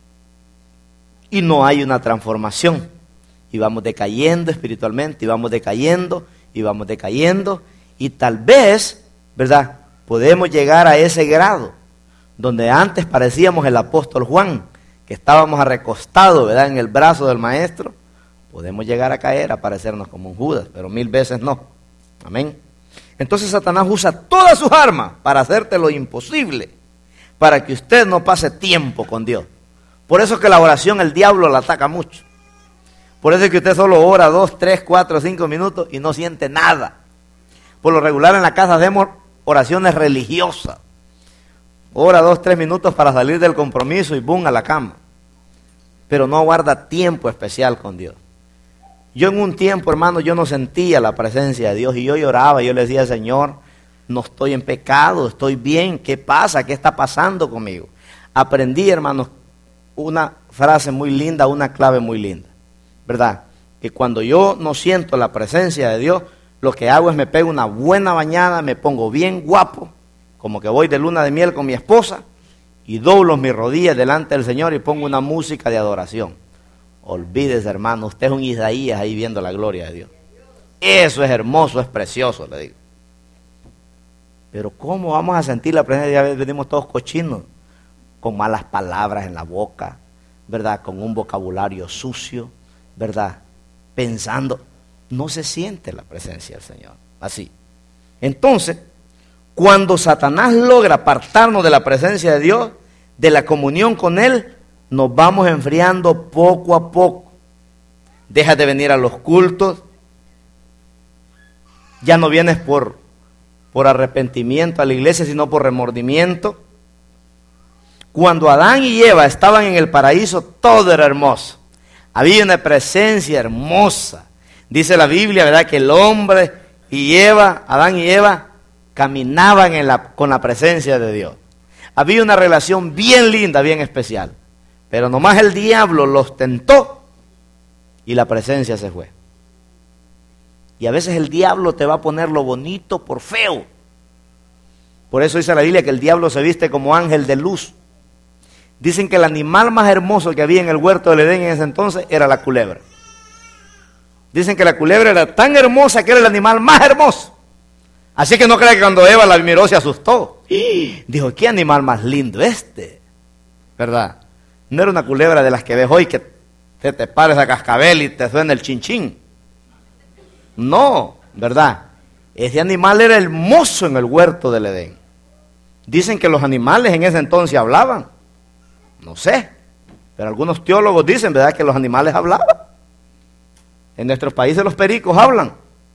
Y no hay una transformación. Y vamos decayendo espiritualmente, y vamos decayendo, y vamos decayendo. Y tal vez, ¿verdad?, podemos llegar a ese grado, donde antes parecíamos el apóstol Juan, que estábamos recostados, ¿verdad?, en el brazo del maestro. Podemos llegar a caer, a parecernos como un Judas, pero mil veces no. Amén. Entonces Satanás usa todas sus armas para hacerte lo imposible, para que usted no pase tiempo con Dios. Por eso es que la oración el diablo la ataca mucho. Por eso es que usted solo ora dos, tres, cuatro, cinco minutos y no siente nada. Por lo regular en la casa hacemos oraciones religiosas. Ora dos, tres minutos para salir del compromiso y boom, a la cama. Pero no guarda tiempo especial con Dios. Yo en un tiempo, hermano, yo no sentía la presencia de Dios y yo lloraba. Yo le decía, Señor, no estoy en pecado, estoy bien. ¿Qué pasa? ¿Qué está pasando conmigo? Aprendí, hermanos, una frase muy linda, una clave muy linda, ¿verdad? Que cuando yo no siento la presencia de Dios, lo que hago es me pego una buena bañada, me pongo bien guapo, como que voy de luna de miel con mi esposa, y doblo mis rodillas delante del Señor y pongo una música de adoración. Olvídese, hermano, usted es un Isaías ahí viendo la gloria de Dios. Eso es hermoso, es precioso, le digo. Pero ¿cómo vamos a sentir la presencia de Dios? Venimos todos cochinos, con malas palabras en la boca, ¿verdad? Con un vocabulario sucio, ¿verdad? Pensando, no se siente la presencia del Señor, así. Entonces, cuando Satanás logra apartarnos de la presencia de Dios, de la comunión con Él, nos vamos enfriando poco a poco. Dejas de venir a los cultos, ya no vienes por, por arrepentimiento a la iglesia, sino por remordimiento. Cuando Adán y Eva estaban en el paraíso, todo era hermoso. Había una presencia hermosa. Dice la Biblia, ¿verdad?, que el hombre y Eva, Adán y Eva, caminaban en la, con la presencia de Dios. Había una relación bien linda, bien especial. Pero nomás el diablo los tentó y la presencia se fue. Y a veces el diablo te va a poner lo bonito por feo. Por eso dice la Biblia que el diablo se viste como ángel de luz. Dicen que el animal más hermoso que había en el huerto del Edén en ese entonces era la culebra. Dicen que la culebra era tan hermosa que era el animal más hermoso. Así que no crea que cuando Eva la miró se asustó. Dijo, ¿qué animal más lindo este? ¿Verdad? No era una culebra de las que ves hoy que te, te pares a cascabel y te suena el chinchín. No, ¿verdad? Ese animal era hermoso en el huerto del Edén. Dicen que los animales en ese entonces hablaban. No sé, pero algunos teólogos dicen, ¿verdad?, que los animales hablaban. En nuestros países los pericos hablan.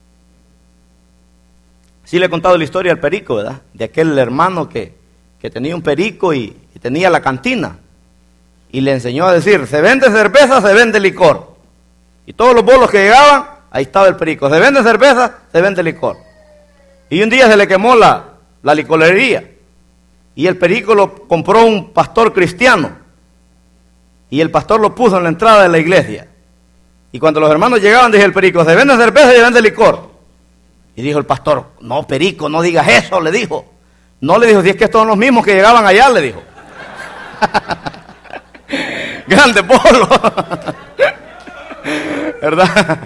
Sí le he contado la historia del perico, ¿verdad? De aquel hermano que, que tenía un perico y, y tenía la cantina. Y le enseñó a decir, se vende cerveza, se vende licor. Y todos los bolos que llegaban, ahí estaba el perico. Se vende cerveza, se vende licor. Y un día se le quemó la, la licorería. Y el perico lo compró un pastor cristiano. Y el pastor lo puso en la entrada de la iglesia. Y cuando los hermanos llegaban, dije el perico, se vende cerveza y se vende licor. Y dijo el pastor, no, perico, no digas eso, le dijo. No, le dijo, si es que estos son los mismos que llegaban allá, le dijo. Grande polo. ¿Verdad?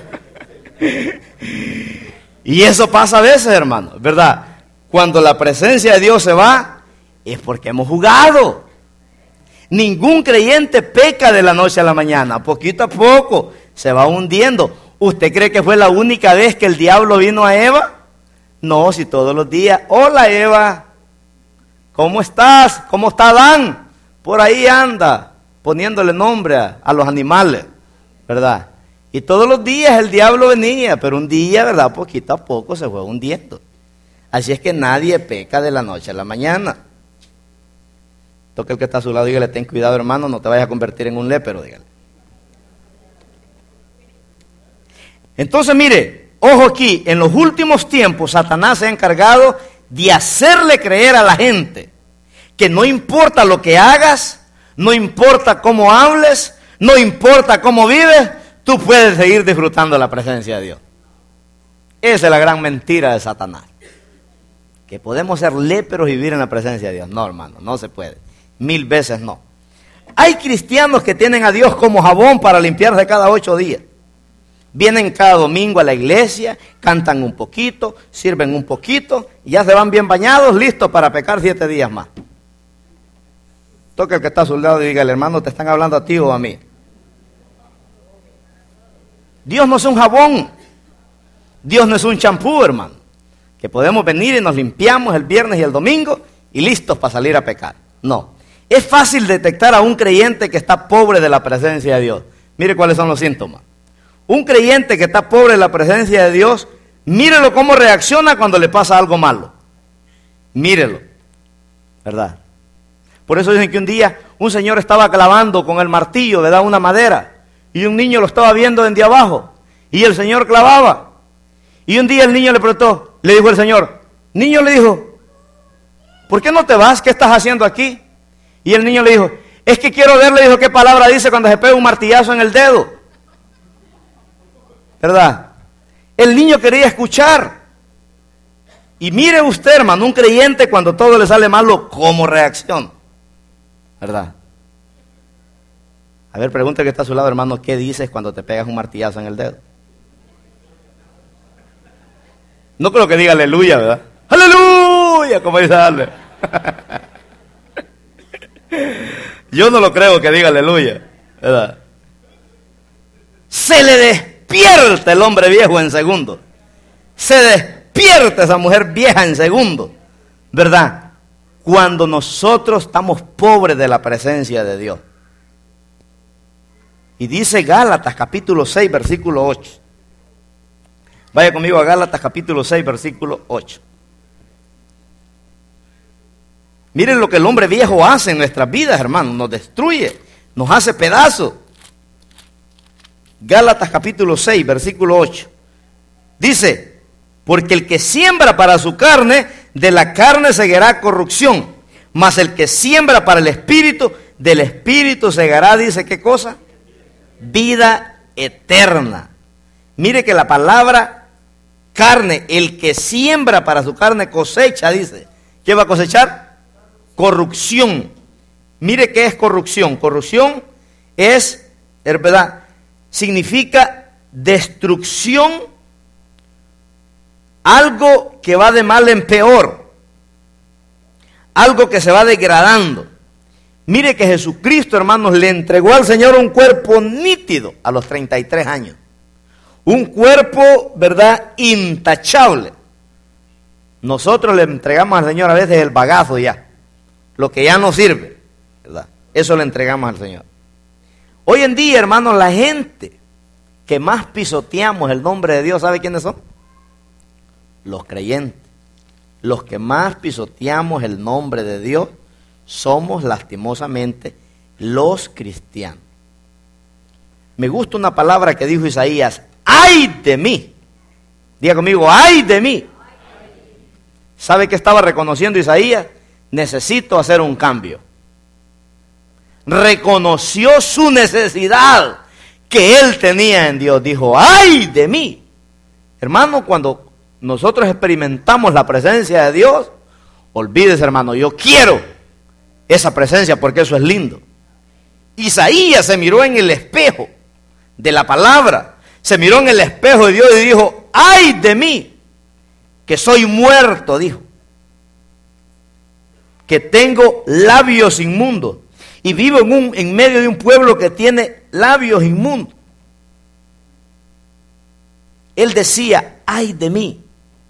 Y eso pasa a veces, hermano, ¿verdad? Cuando la presencia de Dios se va, es porque hemos jugado. Ningún creyente peca de la noche a la mañana. Poquito a poco se va hundiendo. ¿Usted cree que fue la única vez que el diablo vino a Eva? No, si todos los días. Hola, Eva. ¿Cómo estás? ¿Cómo está Adán? Por ahí anda, poniéndole nombre a, a los animales, ¿verdad? Y todos los días el diablo venía, pero un día, ¿verdad?, poquito a poco se fue hundiendo. Así es que nadie peca de la noche a la mañana. Toque el que está a su lado, dígale, ten cuidado, hermano, no te vayas a convertir en un lépero, dígale. Entonces, mire, ojo aquí, en los últimos tiempos Satanás se ha encargado de hacerle creer a la gente que no importa lo que hagas, no importa cómo hables, no importa cómo vives, tú puedes seguir disfrutando la presencia de Dios. Esa es la gran mentira de Satanás. Que podemos ser léperos y vivir en la presencia de Dios. No, hermano, no se puede. Mil veces no. Hay cristianos que tienen a Dios como jabón para limpiarse cada ocho días. Vienen cada domingo a la iglesia, cantan un poquito, sirven un poquito, y ya se van bien bañados, listos para pecar siete días más. Toca el que está a su lado y diga, el hermano, ¿te están hablando a ti o a mí? Dios no es un jabón. Dios no es un champú, hermano, que podemos venir y nos limpiamos el viernes y el domingo y listos para salir a pecar. No. Es fácil detectar a un creyente que está pobre de la presencia de Dios. Mire cuáles son los síntomas. Un creyente que está pobre de la presencia de Dios, mírelo cómo reacciona cuando le pasa algo malo. Mírelo, ¿verdad? Por eso dicen que un día un señor estaba clavando con el martillo, ¿verdad?, una madera, y un niño lo estaba viendo desde abajo, y el señor clavaba. Y un día el niño le preguntó, le dijo el señor, niño, le dijo, ¿por qué no te vas? ¿Qué estás haciendo aquí? Y el niño le dijo, es que quiero ver, le dijo, qué palabra dice cuando se pega un martillazo en el dedo, ¿verdad? El niño quería escuchar. Y mire usted, hermano, un creyente cuando todo le sale malo, ¿cómo reacciona? ¿Verdad? A ver, pregunta que está a su lado, hermano, ¿qué dices cuando te pegas un martillazo en el dedo? No creo que diga aleluya, ¿verdad? ¡Aleluya! Como dice Ale. Yo no lo creo que diga aleluya, ¿verdad? Se le despierta el hombre viejo en segundo. Se despierta esa mujer vieja en segundo, ¿verdad? Cuando nosotros estamos pobres de la presencia de Dios. Y dice Gálatas capítulo seis, versículo ocho. Vaya conmigo a Gálatas capítulo seis, versículo ocho. Miren lo que el hombre viejo hace en nuestras vidas, hermanos. Nos destruye, nos hace pedazos. Gálatas capítulo seis, versículo ocho. Dice, porque el que siembra para su carne, de la carne segará corrupción. Mas el que siembra para el espíritu, del espíritu segará, dice, ¿qué cosa? Vida eterna. Mire que la palabra carne, el que siembra para su carne cosecha, dice. ¿Qué va a cosechar? Corrupción. Mire qué es corrupción. Corrupción es, es verdad, significa destrucción, algo que va de mal en peor, algo que se va degradando. Mire que Jesucristo, hermanos, le entregó al Señor un cuerpo nítido a los treinta y tres años. Un cuerpo, ¿verdad?, intachable. Nosotros le entregamos al Señor a veces el bagazo ya, lo que ya no sirve, ¿verdad? Eso le entregamos al Señor. Hoy en día, hermanos, la gente que más pisoteamos el nombre de Dios, ¿sabe quiénes son? Los creyentes. Los que más pisoteamos el nombre de Dios somos lastimosamente los cristianos. Me gusta una palabra que dijo Isaías, ¡ay de mí! Diga conmigo, ¡ay de mí! ¿Sabe qué estaba reconociendo Isaías? Necesito hacer un cambio. Reconoció su necesidad que él tenía en Dios. Dijo, ¡ay de mí! Hermano, cuando nosotros experimentamos la presencia de Dios, olvídese, hermano, yo quiero esa presencia porque eso es lindo. Isaías se miró en el espejo de la palabra, se miró en el espejo de Dios y dijo, ¡ay de mí! Que soy muerto, dijo. Que tengo labios inmundos y vivo en, un, en medio de un pueblo que tiene labios inmundos. Él decía, ¡ay de mí!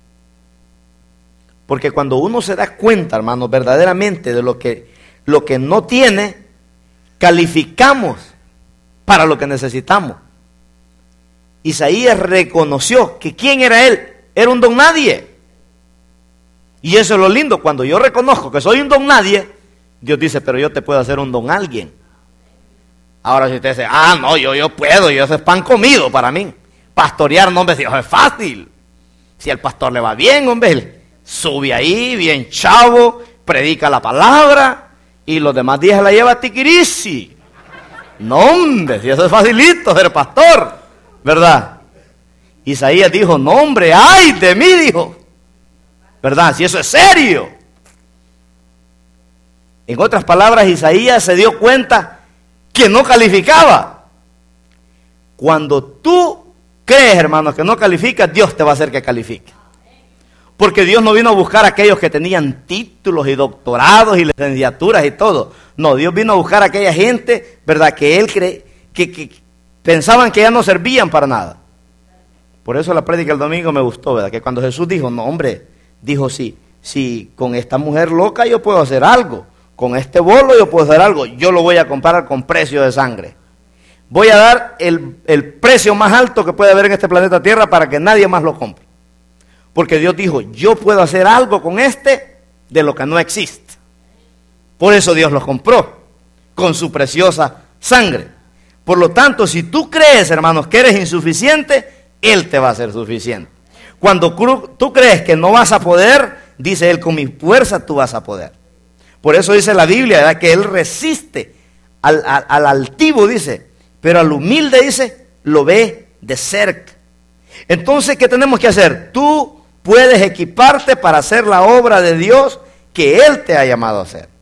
Porque cuando uno se da cuenta, hermanos, verdaderamente de lo que, lo que no tiene, calificamos para lo que necesitamos. Isaías reconoció que ¿quién era él? Era un don nadie. Y eso es lo lindo, cuando yo reconozco que soy un don nadie, Dios dice, pero yo te puedo hacer un don alguien. Ahora si usted dice, ah, no, yo, yo puedo, yo eso es pan comido para mí. Pastorear, no, hombre, si es fácil. Si al pastor le va bien, hombre, sube ahí, bien chavo, predica la palabra, y los demás días la lleva a tiquirisi. No, hombre, si eso es facilito, ser pastor, ¿verdad? Isaías dijo, no, hombre, ay de mí, dijo. ¿Verdad? Si eso es serio. En otras palabras, Isaías se dio cuenta que no calificaba. Cuando tú crees, hermanos, que no calificas, Dios te va a hacer que califique. Porque Dios no vino a buscar a aquellos que tenían títulos y doctorados y licenciaturas y todo. No, Dios vino a buscar a aquella gente, ¿verdad?, que él cree, que, que pensaban que ya no servían para nada. Por eso la prédica el domingo me gustó, ¿verdad? Que cuando Jesús dijo, no, hombre, dijo, sí, si con esta mujer loca yo puedo hacer algo, con este bolo yo puedo hacer algo, yo lo voy a comprar con precio de sangre. Voy a dar el, el precio más alto que puede haber en este planeta Tierra para que nadie más lo compre. Porque Dios dijo, yo puedo hacer algo con este de lo que no existe. Por eso Dios los compró, con su preciosa sangre. Por lo tanto, si tú crees, hermanos, que eres insuficiente, Él te va a hacer suficiente. Cuando tú crees que no vas a poder, dice Él, con mi fuerza tú vas a poder. Por eso dice la Biblia, ¿verdad?, que Él resiste al, al, al altivo, dice, pero al humilde, dice, lo ve de cerca. Entonces, ¿qué tenemos que hacer? Tú puedes equiparte para hacer la obra de Dios que Él te ha llamado a hacer.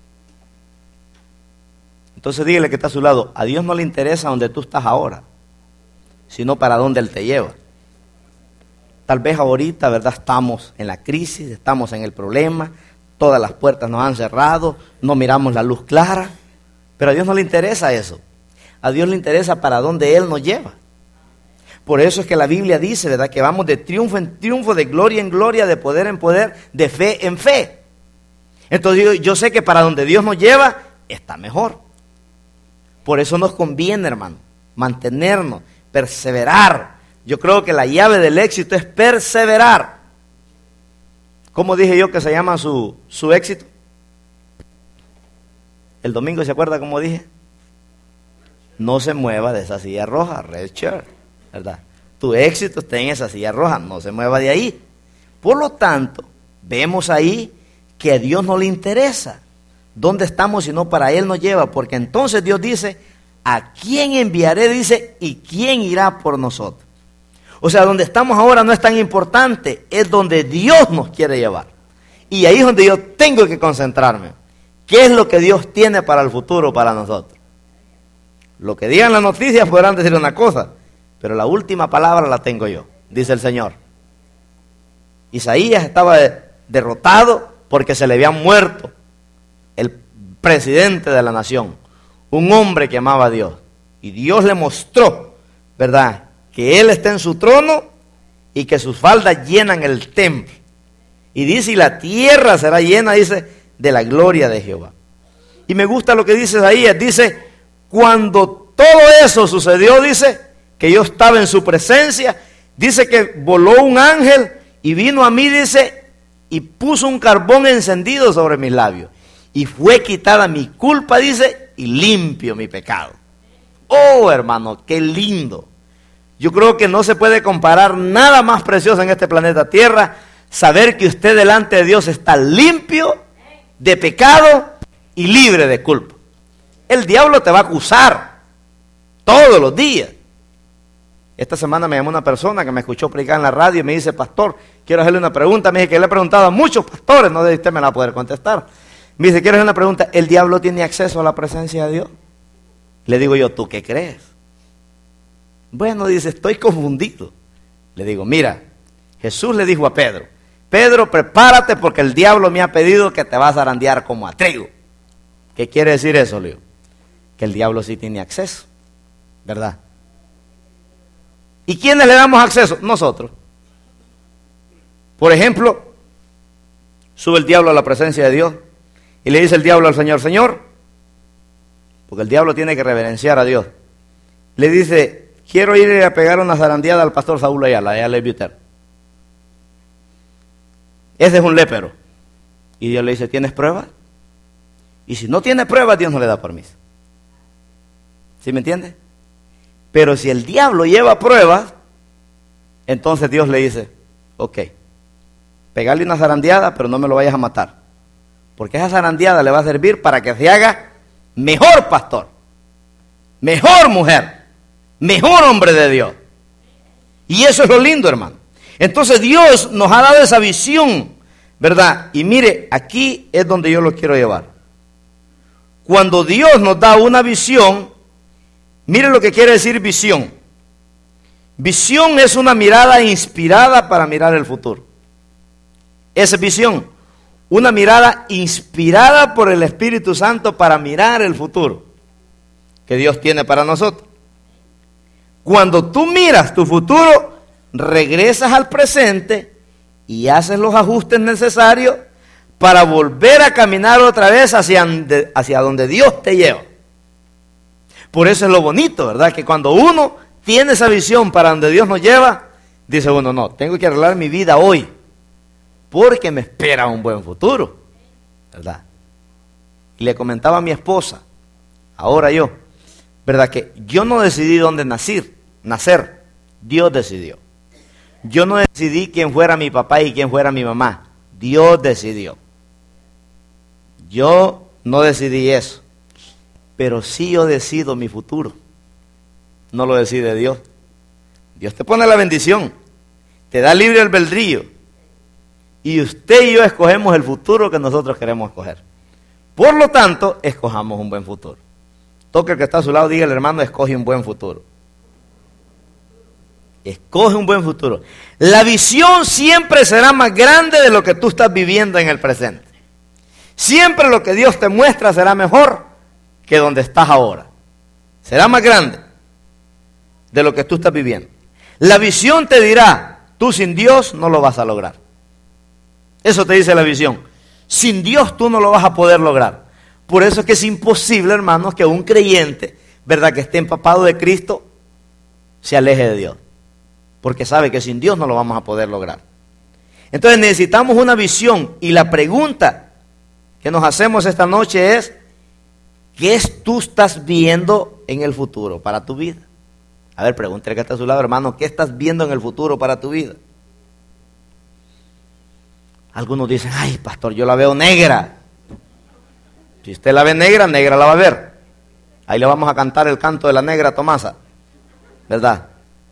Entonces dígale que está a su lado, a Dios no le interesa donde tú estás ahora, sino para dónde Él te lleva. Tal vez ahorita, ¿verdad?, estamos en la crisis, estamos en el problema, todas las puertas nos han cerrado, no miramos la luz clara, pero a Dios no le interesa eso. A Dios le interesa para dónde Él nos lleva. Por eso es que la Biblia dice, ¿verdad?, que vamos de triunfo en triunfo, de gloria en gloria, de poder en poder, de fe en fe. Entonces yo, yo sé que para donde Dios nos lleva, está mejor. Por eso nos conviene, hermano, mantenernos, perseverar. Yo creo que la llave del éxito es perseverar. ¿Cómo dije yo que se llama su, su éxito? El domingo, ¿se acuerda cómo dije? No se mueva de esa silla roja, red chair, ¿verdad? Tu éxito está en esa silla roja, no se mueva de ahí. Por lo tanto, vemos ahí que a Dios no le interesa dónde estamos, sino para Él nos lleva, porque entonces Dios dice, ¿a quién enviaré? Dice, ¿y quién irá por nosotros? O sea, donde estamos ahora no es tan importante, es donde Dios nos quiere llevar. Y ahí es donde yo tengo que concentrarme. ¿Qué es lo que Dios tiene para el futuro para nosotros? Lo que digan las noticias podrán decir una cosa, pero la última palabra la tengo yo, dice el Señor. Isaías estaba de, derrotado porque se le había muerto el presidente de la nación, un hombre que amaba a Dios. Y Dios le mostró, ¿verdad?, que Él está en su trono y que sus faldas llenan el templo. Y dice, y la tierra será llena, dice, de la gloria de Jehová. Y me gusta lo que dice Isaías, dice, cuando todo eso sucedió, dice, que yo estaba en su presencia, dice que voló un ángel y vino a mí, dice, y puso un carbón encendido sobre mis labios. Y fue quitada mi culpa, dice, y limpio mi pecado. Oh, hermano, qué lindo. Yo creo que no se puede comparar nada más precioso en este planeta Tierra, saber que usted delante de Dios está limpio de pecado y libre de culpa. El diablo te va a acusar todos los días. Esta semana me llamó una persona que me escuchó predicar en la radio y me dice, pastor, quiero hacerle una pregunta. Me dice que le he preguntado a muchos pastores, no sé si usted me la va a poder contestar. Me dice, quiero hacer una pregunta, ¿el diablo tiene acceso a la presencia de Dios? Le digo yo, ¿tú qué crees? Bueno, dice, estoy confundido. Le digo, mira, Jesús le dijo a Pedro, Pedro, prepárate porque el diablo me ha pedido que te vas a zarandear como a trigo. ¿Qué quiere decir eso, Leo? Que el diablo sí tiene acceso, ¿verdad? ¿Y quiénes le damos acceso? Nosotros. Por ejemplo, sube el diablo a la presencia de Dios y le dice el diablo al Señor, Señor, porque el diablo tiene que reverenciar a Dios. Le dice, quiero ir a pegar una zarandeada al pastor Saúl Ayala, allá le Buter. Ese es un lépero. Y Dios le dice, ¿tienes pruebas? Y si no tiene pruebas, Dios no le da permiso. ¿Sí me entiende? Pero si el diablo lleva pruebas, entonces Dios le dice, ok, pegarle una zarandeada, pero no me lo vayas a matar. Porque esa zarandeada le va a servir para que se haga mejor pastor, mejor mujer, mejor hombre de Dios. Y eso es lo lindo, hermano. Entonces Dios nos ha dado esa visión, ¿verdad? Y mire, aquí es donde yo lo quiero llevar. Cuando Dios nos da una visión, mire lo que quiere decir visión. Visión es una mirada inspirada para mirar el futuro. Esa es visión. Una mirada inspirada por el Espíritu Santo para mirar el futuro que Dios tiene para nosotros. Cuando tú miras tu futuro, regresas al presente y haces los ajustes necesarios para volver a caminar otra vez hacia, hacia donde Dios te lleva. Por eso es lo bonito, ¿verdad? Que cuando uno tiene esa visión para donde Dios nos lleva, dice uno, no, tengo que arreglar mi vida hoy, porque me espera un buen futuro, ¿verdad? Y le comentaba a mi esposa, ahora yo, ¿verdad? Que yo no decidí dónde nacer, nacer, Dios decidió. Yo no decidí quién fuera mi papá y quién fuera mi mamá, Dios decidió. Yo no decidí eso, pero sí yo decido mi futuro, no lo decide Dios. Dios te pone la bendición, te da libre albedrío, y usted y yo escogemos el futuro que nosotros queremos escoger. Por lo tanto, escojamos un buen futuro. Toque el que está a su lado, diga al hermano, escoge un buen futuro. Escoge un buen futuro. La visión siempre será más grande de lo que tú estás viviendo en el presente. Siempre lo que Dios te muestra será mejor que donde estás ahora. Será más grande de lo que tú estás viviendo. La visión te dirá, tú sin Dios no lo vas a lograr. Eso te dice la visión. Sin Dios tú no lo vas a poder lograr. Por eso es que es imposible, hermanos, que un creyente, ¿verdad?, que esté empapado de Cristo, se aleje de Dios. Porque sabe que sin Dios no lo vamos a poder lograr. Entonces necesitamos una visión. Y la pregunta que nos hacemos esta noche es, ¿qué es tú estás viendo en el futuro para tu vida? A ver, pregúntale que está a su lado, hermano, ¿qué estás viendo en el futuro para tu vida? Algunos dicen, ay, pastor, yo la veo negra. Si usted la ve negra, negra la va a ver. Ahí le vamos a cantar el canto de la negra Tomasa, ¿verdad?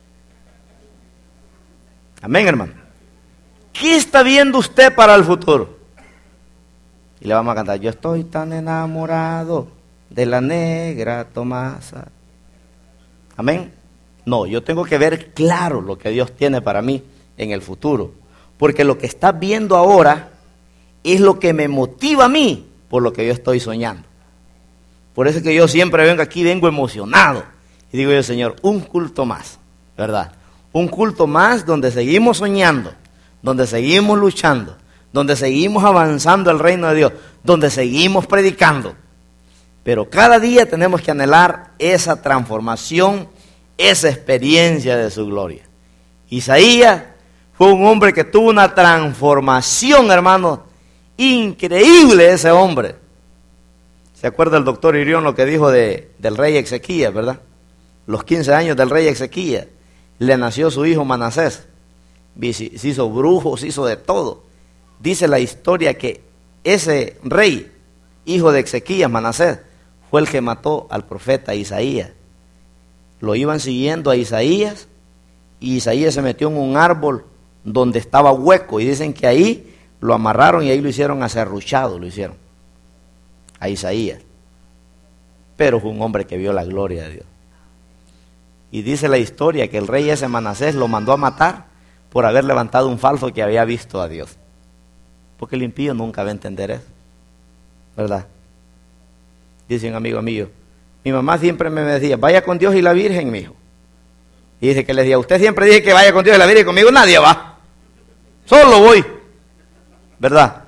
Amén, hermano. ¿Qué está viendo usted para el futuro? Y le vamos a cantar, yo estoy tan enamorado de la negra Tomasa. Amén. No, yo tengo que ver claro lo que Dios tiene para mí en el futuro. Porque lo que estás viendo ahora es lo que me motiva a mí por lo que yo estoy soñando. Por eso es que yo siempre vengo aquí, vengo emocionado. Y digo yo, Señor, un culto más, ¿verdad? Un culto más donde seguimos soñando, donde seguimos luchando, donde seguimos avanzando el reino de Dios, donde seguimos predicando. Pero cada día tenemos que anhelar esa transformación, esa experiencia de su gloria. Isaías fue un hombre que tuvo una transformación, hermano, increíble ese hombre. ¿Se acuerda el doctor Irión lo que dijo de, del rey Ezequías, verdad? Los quince años del rey Ezequías, le nació su hijo Manasés. Se hizo brujo, se hizo de todo. Dice la historia que ese rey, hijo de Ezequías, Manasés, fue el que mató al profeta Isaías. Lo iban siguiendo a Isaías, y Isaías se metió en un árbol donde estaba hueco, y dicen que ahí lo amarraron y ahí lo hicieron aserruchado, lo hicieron a Isaías. Pero fue un hombre que vio la gloria de Dios. Y dice la historia que el rey ese Manasés lo mandó a matar por haber levantado un falso que había visto a Dios. Porque el impío nunca va a entender eso, ¿verdad? Dice un amigo mío, mi mamá siempre me decía, vaya con Dios y la Virgen, mijo. Y dice que le decía, usted siempre dice que vaya con Dios y la Virgen, conmigo nadie va. Solo voy, ¿verdad?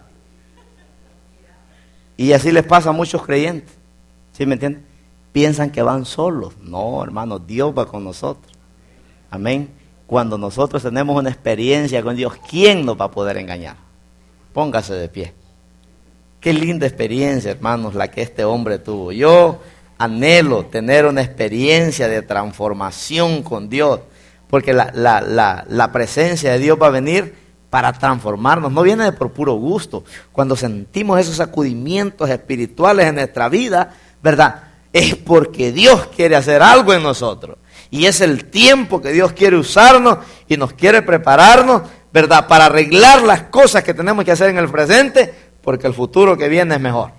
Y así les pasa a muchos creyentes, ¿sí me entienden? Piensan que van solos. No, hermano, Dios va con nosotros. Amén. Cuando nosotros tenemos una experiencia con Dios, ¿quién nos va a poder engañar? Póngase de pie. Qué linda experiencia, hermanos, la que este hombre tuvo. Yo anhelo tener una experiencia de transformación con Dios, porque la, la, la, la presencia de Dios va a venir para transformarnos. No viene de por puro gusto. Cuando sentimos esos sacudimientos espirituales en nuestra vida, ¿verdad?, es porque Dios quiere hacer algo en nosotros. Y es el tiempo que Dios quiere usarnos y nos quiere prepararnos, ¿verdad?, para arreglar las cosas que tenemos que hacer en el presente, porque el futuro que viene es mejor.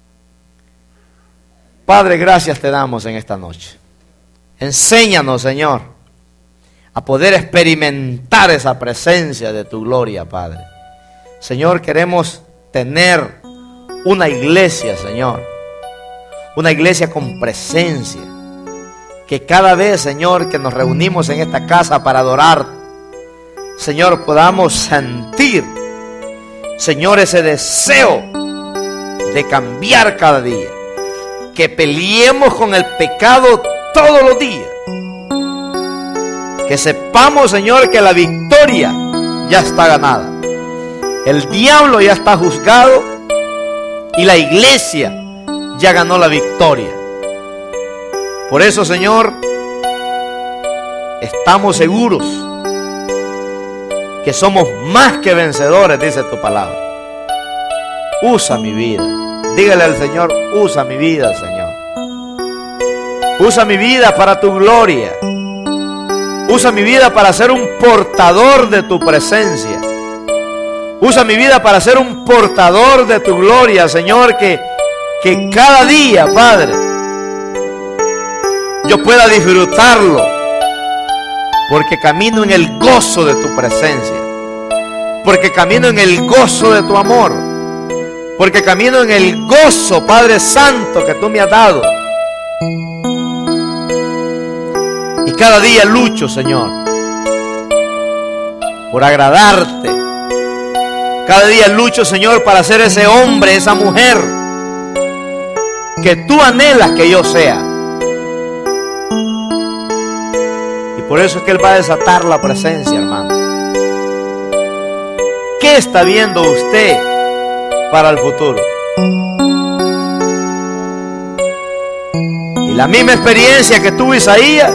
Padre, gracias te damos en esta noche. Enséñanos, Señor, a poder experimentar esa presencia de tu gloria, Padre. Señor, queremos tener una iglesia, Señor, una iglesia con presencia, que cada vez, Señor, que nos reunimos en esta casa para adorar, Señor, podamos sentir sentir, Señor, ese deseo de cambiar cada día. Que peleemos con el pecado todos los días. Que sepamos, Señor, que la victoria ya está ganada. El diablo ya está juzgado y la iglesia ya ganó la victoria. Por eso, Señor, estamos seguros que somos más que vencedores, dice tu palabra. Usa mi vida. Dígale al Señor, usa mi vida, Señor. Usa mi vida para tu gloria. Usa mi vida para ser un portador de tu presencia. Usa mi vida para ser un portador de tu gloria, Señor, que, que cada día, Padre, yo pueda disfrutarlo, porque camino en el gozo de tu presencia, porque camino en el gozo de tu amor, porque camino en el gozo, Padre Santo, que tú me has dado. Y cada día lucho, Señor, por agradarte. Cada día lucho, Señor, para ser ese hombre, esa mujer que tú anhelas que yo sea. Y por eso es que Él va a desatar la presencia, hermano. ¿Qué está viendo usted para el futuro? Y la misma experiencia que tuvo Isaías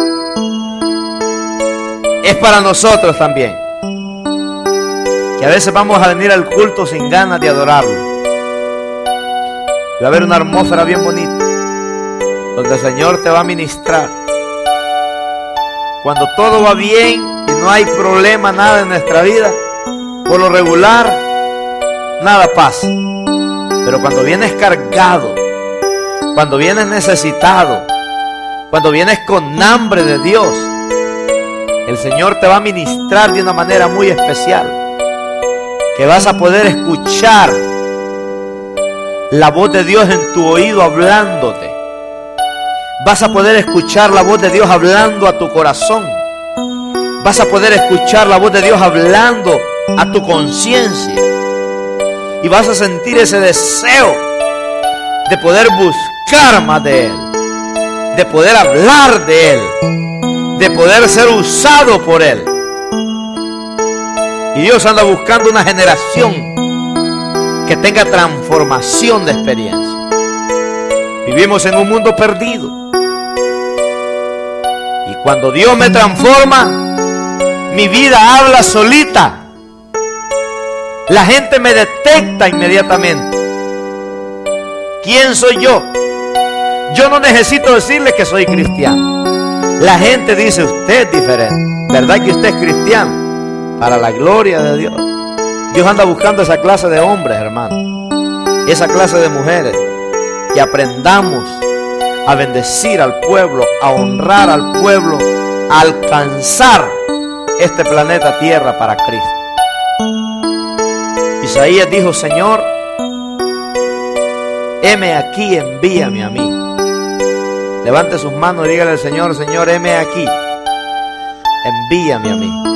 es para nosotros también. Que a veces vamos a venir al culto sin ganas de adorarlo. Y va a haber una atmósfera bien bonita, donde el Señor te va a ministrar. Cuando todo va bien y no hay problema, nada en nuestra vida, por lo regular, nada pasa. Pero cuando vienes cargado, cuando vienes necesitado, cuando vienes con hambre de Dios, el Señor te va a ministrar de una manera muy especial. Que vas a poder escuchar la voz de Dios en tu oído hablándote. Vas a poder escuchar la voz de Dios hablando a tu corazón. Vas a poder escuchar la voz de Dios hablando a tu conciencia. Y vas a sentir ese deseo de poder buscar más de Él, de poder hablar de Él, de poder ser usado por Él. Y Dios anda buscando una generación que tenga transformación de experiencia. Vivimos en un mundo perdido. Y cuando Dios me transforma, mi vida habla solita. La gente me detecta inmediatamente. ¿Quién soy yo? Yo no necesito decirle que soy cristiano. La gente dice, usted es diferente. ¿Verdad que usted es cristiano? Para la gloria de Dios. Dios anda buscando esa clase de hombres, hermano, esa clase de mujeres, que aprendamos a bendecir al pueblo, a honrar al pueblo, a alcanzar este planeta Tierra para Cristo. Isaías dijo, Señor, heme aquí, envíame a mí. Levante sus manos y dígale al Señor, Señor, heme aquí, envíame a mí.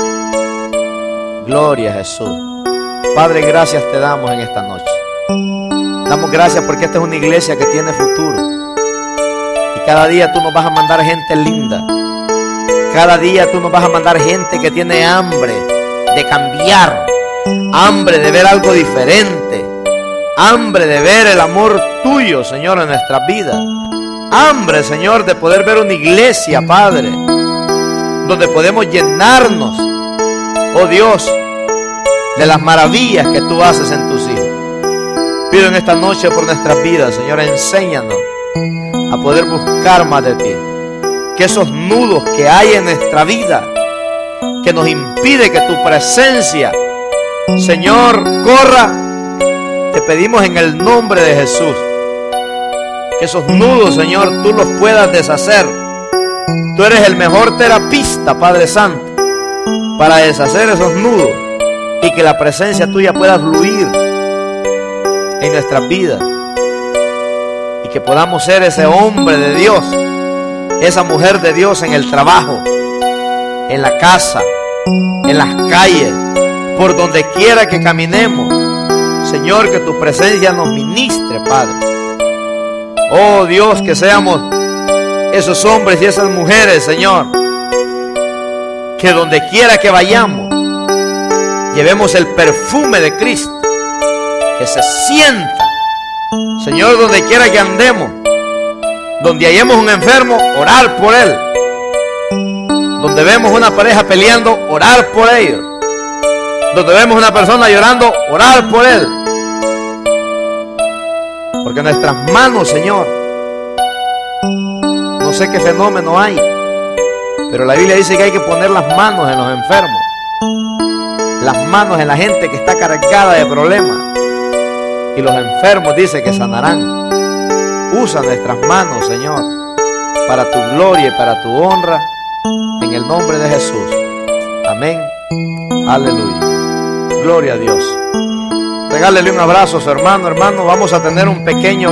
Gloria a Jesús. Padre, gracias te damos en esta noche. Damos gracias porque esta es una iglesia que tiene futuro. Y cada día tú nos vas a mandar gente linda. Cada día tú nos vas a mandar gente que tiene hambre de cambiar, hambre de ver algo diferente, hambre de ver el amor tuyo, Señor, en nuestras vidas. Hambre, Señor, de poder ver una iglesia, Padre, donde podemos llenarnos, oh Dios, de las maravillas que tú haces en tus hijos. Pido en esta noche por nuestras vidas, Señor, enséñanos a poder buscar más de ti. Que esos nudos que hay en nuestra vida, que nos impide que tu presencia, Señor, corra, te pedimos en el nombre de Jesús, que esos nudos, Señor, tú los puedas deshacer. Tú eres el mejor terapista, Padre Santo, para deshacer esos nudos y que la presencia tuya pueda fluir en nuestras vidas y que podamos ser ese hombre de Dios, esa mujer de Dios en el trabajo, en la casa, en las calles, por donde quiera que caminemos. Señor, que tu presencia nos ministre, Padre. Oh Dios, que seamos esos hombres y esas mujeres, Señor, que donde quiera que vayamos, llevemos el perfume de Cristo, que se sienta. Señor, donde quiera que andemos, donde hallemos un enfermo, orar por él. Donde vemos una pareja peleando, orar por ellos. Donde vemos una persona llorando, orar por él. Porque en nuestras manos, Señor, no sé qué fenómeno hay, pero la Biblia dice que hay que poner las manos en los enfermos, las manos en la gente que está cargada de problemas, y los enfermos dice que sanarán. Usa nuestras manos, Señor, para tu gloria y para tu honra, en el nombre de Jesús. Amén. Aleluya. Gloria a Dios. Regálele un abrazo a su hermano. Hermano, vamos a tener un pequeño